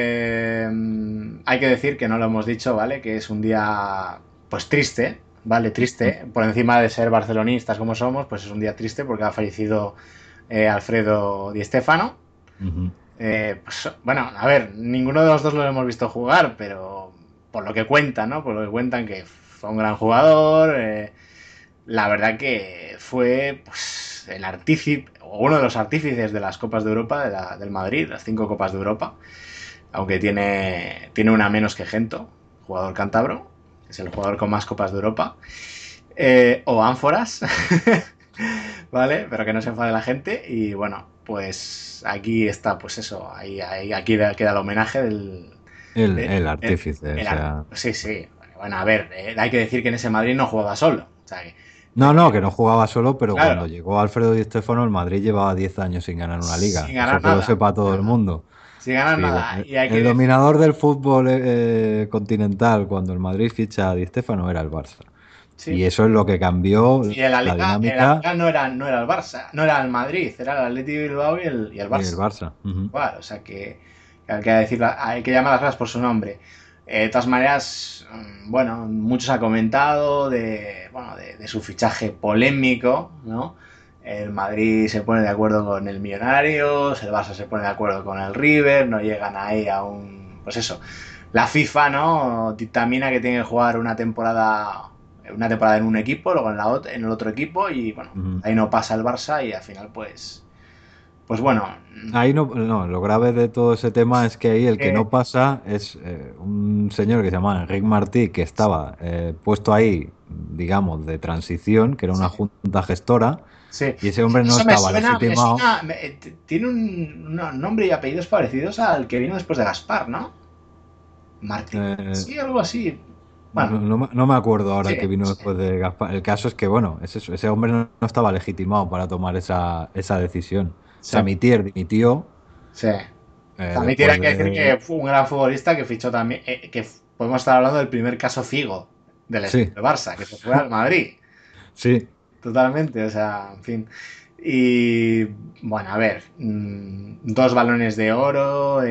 hay que decir que no lo hemos dicho, ¿vale? Que es un día, pues triste, ¿vale? Triste. Por encima de ser barcelonistas como somos, pues es un día triste porque ha fallecido Alfredo Di Stéfano. Pues bueno, a ver, ninguno de los dos lo hemos visto jugar, pero por lo que cuentan, ¿no? Por lo que cuentan que fue un gran jugador. La verdad que fue pues, el artífice, o uno de los artífices de las Copas de Europa, del Madrid, las 5 Copas de Europa, aunque tiene una menos que Gento, jugador cántabro, es el jugador con más Copas de Europa, o ánforas, ¿vale? Pero que no se enfade la gente, y bueno, pues aquí está, pues eso, aquí queda el homenaje El artífice, o sea. sí, sí. Bueno, a ver, hay que decir que en ese Madrid no jugaba solo. O sea, No, que no jugaba solo, pero claro, cuando llegó Alfredo Di Stéfano, el Madrid llevaba 10 años sin ganar una liga. sin Eso ganar que lo nada. sepa todo el mundo. Sin ganar Sí, nada. Y hay que el decir, dominador del fútbol continental cuando el Madrid ficha a Di Stéfano era el Barça. Y sí. eso es lo que cambió Y en la la Liga, en la dinámica Liga no era el Barça, no era el Madrid, era el Athletic de Bilbao y el y el Barça. Barça. Ujú. Igual, o sea hay que llamar las cosas por su nombre. De todas maneras, bueno, muchos ha comentado bueno, de su fichaje polémico, ¿no? El Madrid se pone de acuerdo con el Millonarios, el Barça se pone de acuerdo con el River, no llegan ahí a pues eso. La FIFA, ¿no? Dictamina que tiene que jugar una temporada en un equipo, luego en el otro equipo y bueno, Ujú. ahí no pasa el Barça y al final pues bueno, Ahí no, lo grave de todo ese tema es que ahí el que eh, no pasa es un señor que se llama Enric Martí, que estaba puesto ahí, digamos, de transición, que era una sí, junta gestora, sí. y ese hombre no Eso me estaba suena, legitimado. tiene un nombre y apellidos parecidos al que vino después de Gaspar, ¿no? Martín. eh, Sí, algo así. Bueno, no me acuerdo ahora sí, el que vino sí, después de Gaspar. El caso es que, bueno, ese hombre no estaba legitimado para tomar esa decisión. sí, Samitier dimitió sí. También tiene después que decir de... que fue un gran futbolista que fichó también, podemos estar hablando del primer caso Figo del Sí, Barça, que se fue al Madrid. sí, Totalmente, o sea, en fin. Y bueno, a ver, 2 balones de oro,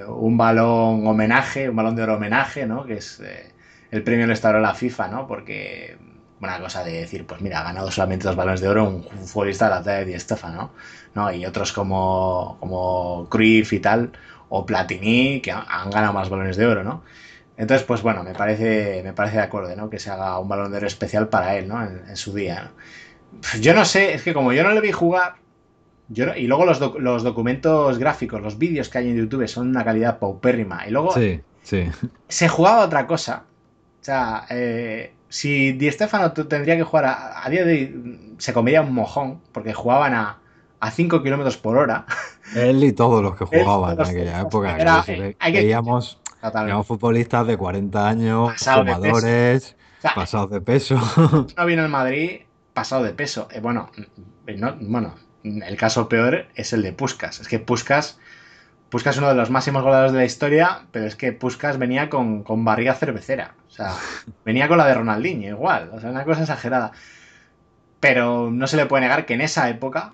un balón de oro homenaje, ¿no? Que es el premio lo instauró la FIFA, ¿no? Porque una cosa de decir, pues mira, ha ganado solamente 2 balones de oro un futbolista de la talla de Di Stéfano, ¿no? Y otros como Cruyff y tal, o Platini, que han ganado más balones de oro, ¿no? Entonces, pues bueno, me parece de acuerdo, ¿no? Que se haga un balón de oro especial para él, ¿no? En su día, ¿no? Yo no sé, es que como yo no le vi jugar, y luego los documentos gráficos, los vídeos que hay en YouTube son de una calidad paupérrima. Y luego sí, sí. se jugaba otra cosa. O sea, si Di Stéfano tendría que jugar a día de hoy, se comería un mojón, porque jugaban a 5 kilómetros por hora. Él y todos los que Él, jugaban en aquella época, que eso, hay que. veíamos Totalmente. futbolistas de 40 años, Pasado de peso. fumadores, O sea, pasados de peso. no vino al Madrid pasado de peso. Bueno, el caso peor es el de Puskás. Es que Puskás es uno de los máximos goleadores de la historia, pero es que Puskás venía con barriga cervecera. O sea, venía con la de Ronaldinho igual. O sea, una cosa exagerada. Pero no se le puede negar que en esa época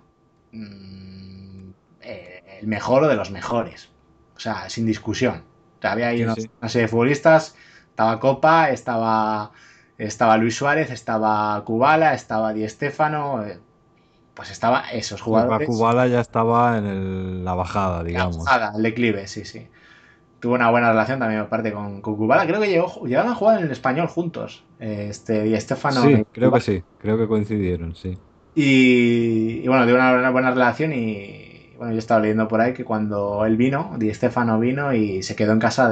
el mejor de los mejores. O sea, sin discusión. O sea, había ahí Sí, una sí. serie de futbolistas. Estaba Copa, estaba Luis Suárez, estaba Kubala, estaba Di Stéfano. Pues estaba esos Sí, jugadores. Kubala ya estaba en la bajada, La digamos. bajada, el declive, sí, sí. Tuvo una buena relación también, aparte, con Kubala. Creo que llegaron a jugar en el Español juntos. Di Stéfano y Sí, creo que Kubala. sí, creo que coincidieron, sí. Y bueno, tuvo una buena relación y bueno, yo estaba leyendo por ahí que cuando él vino, Di Stéfano vino y se quedó en casa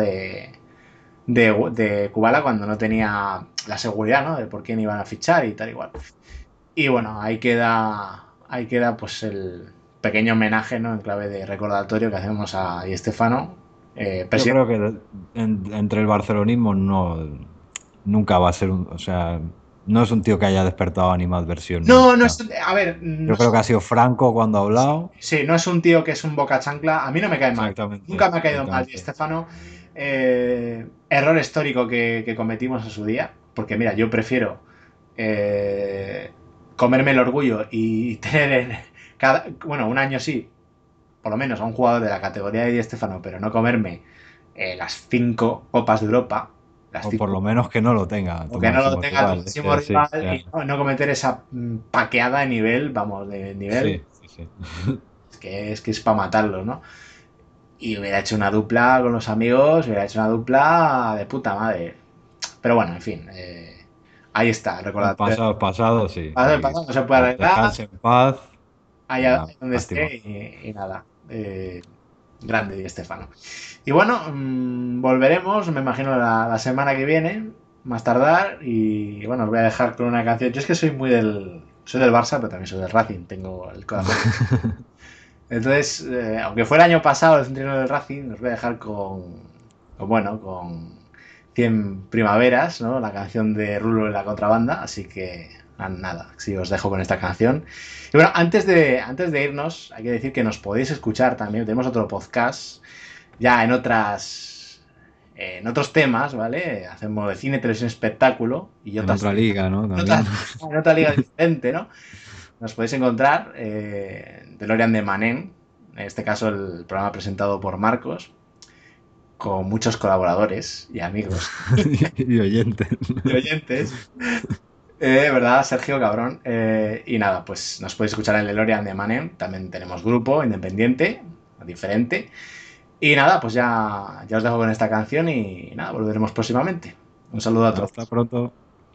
de Kubala cuando no tenía la seguridad, ¿no? De por quién iban a fichar y tal igual. Y bueno, ahí queda pues el pequeño homenaje, ¿no? En clave de recordatorio que hacemos a Di Stéfano, Yo presidente. creo que entre el barcelonismo nunca va a ser o sea, no es un tío que haya despertado animadversión No, no nunca. es, a ver, no Yo es, creo que ha sido franco cuando ha hablado. sí, no es un tío que es un boca chancla. A mí no me cae mal. Exactamente, Nunca me ha caído mal Di exactamente. Stéfano. Error histórico que cometimos en su día. Porque mira, yo prefiero eh, comerme el orgullo y tener bueno, un año sí, por lo menos a un jugador de la categoría de Di Stéfano, pero no comerme las 5 Copas de Europa, las O por cinco, lo menos que no lo tenga o tu que no lo máximo tenga tu rival. Es máximo que sí, rival y no cometer esa paqueada de nivel, vamos, de nivel, sí, sí, sí. es que es para matarlo, ¿no? y hubiera hecho una dupla con los amigos, hubiera hecho una dupla de puta madre. Pero bueno, en fin, ahí está, El recordad. pasado, sí. El pasado no se puede arreglar, Descanse en paz. allá Una donde lástima. esté y nada. Grande Di Stéfano. Y bueno, volveremos, me imagino, la semana que viene, más tardar. Y bueno, os voy a dejar con una canción. Yo es que soy del Barça, pero también soy del Racing, tengo el corazón. Entonces, aunque fue el año pasado el centenario del Racing, os voy a dejar con 100 primaveras, ¿no? La canción de Rulo y la contrabanda. Así que nada, sí, os dejo con esta canción. Y bueno, antes de irnos, hay que decir que nos podéis escuchar también. Tenemos otro podcast ya en otros temas, ¿vale? Hacemos de cine, televisión, espectáculo y En otras, otra liga, ¿no? en También. en otra liga diferente, ¿no? Nos podéis encontrar DeLorean de Manén, en este caso el programa presentado por Marcos, con muchos colaboradores y amigos Y oyentes. y oyentes. ¿Verdad, Sergio, cabrón? Y nada, pues nos podéis escuchar en DeLorean de Manén. También tenemos grupo independiente, diferente. Y nada, pues ya os dejo con esta canción y nada, volveremos próximamente. Un saludo a todos. Hasta pronto.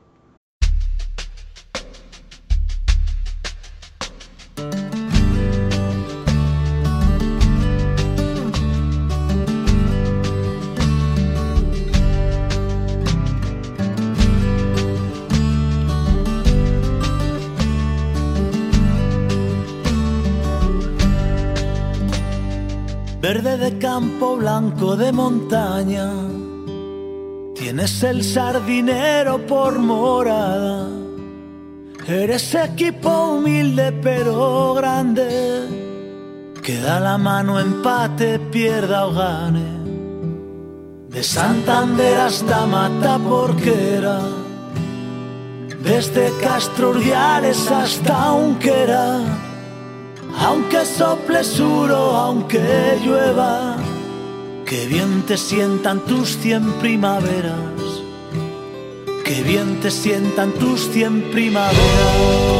Verde de campo, blanco de montaña, tienes el sardinero por morada. Eres equipo humilde pero grande, que da la mano, empate, pierda o gane. De Santander hasta Mataporquera, desde Castro Urdiales hasta Unquera. Aunque sople suro, aunque llueva, que bien te sientan tus 100 primaveras, que bien te sientan tus 100 primaveras.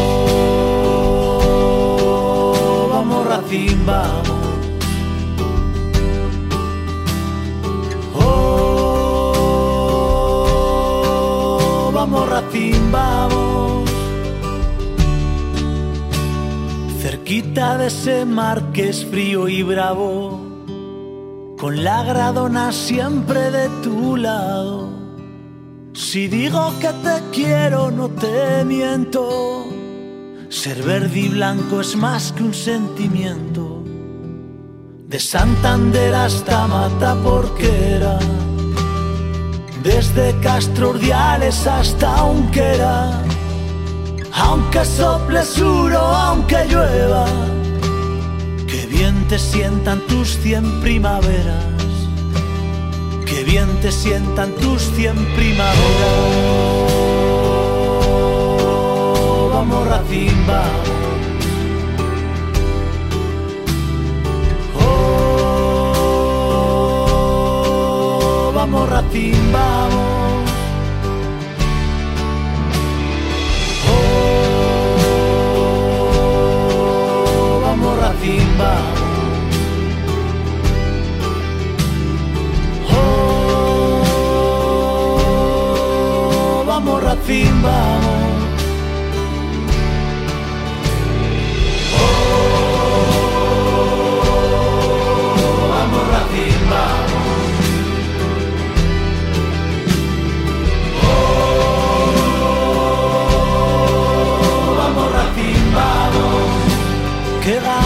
Vamos Racing, vamos. Oh, vamos Racing, vamos. Cerquita de ese mar que es frío y bravo, con la Gradona siempre de tu lado. Si digo que te quiero no te miento, ser verde y blanco es más que un sentimiento. De Santander hasta Mataporquera, desde Castro Urdiales hasta Unquera. Aunque sople suro, aunque llueva, que bien te sientan tus 100 primaveras, que bien te sientan tus 100 primaveras. Vamos Racing, vamos. Oh, vamos Racing, vamos. Racing, vamos. Oh, vamos Racing, vamos. Oh, vamos Racing, vamos. Oh, vamos Racing, vamos. Que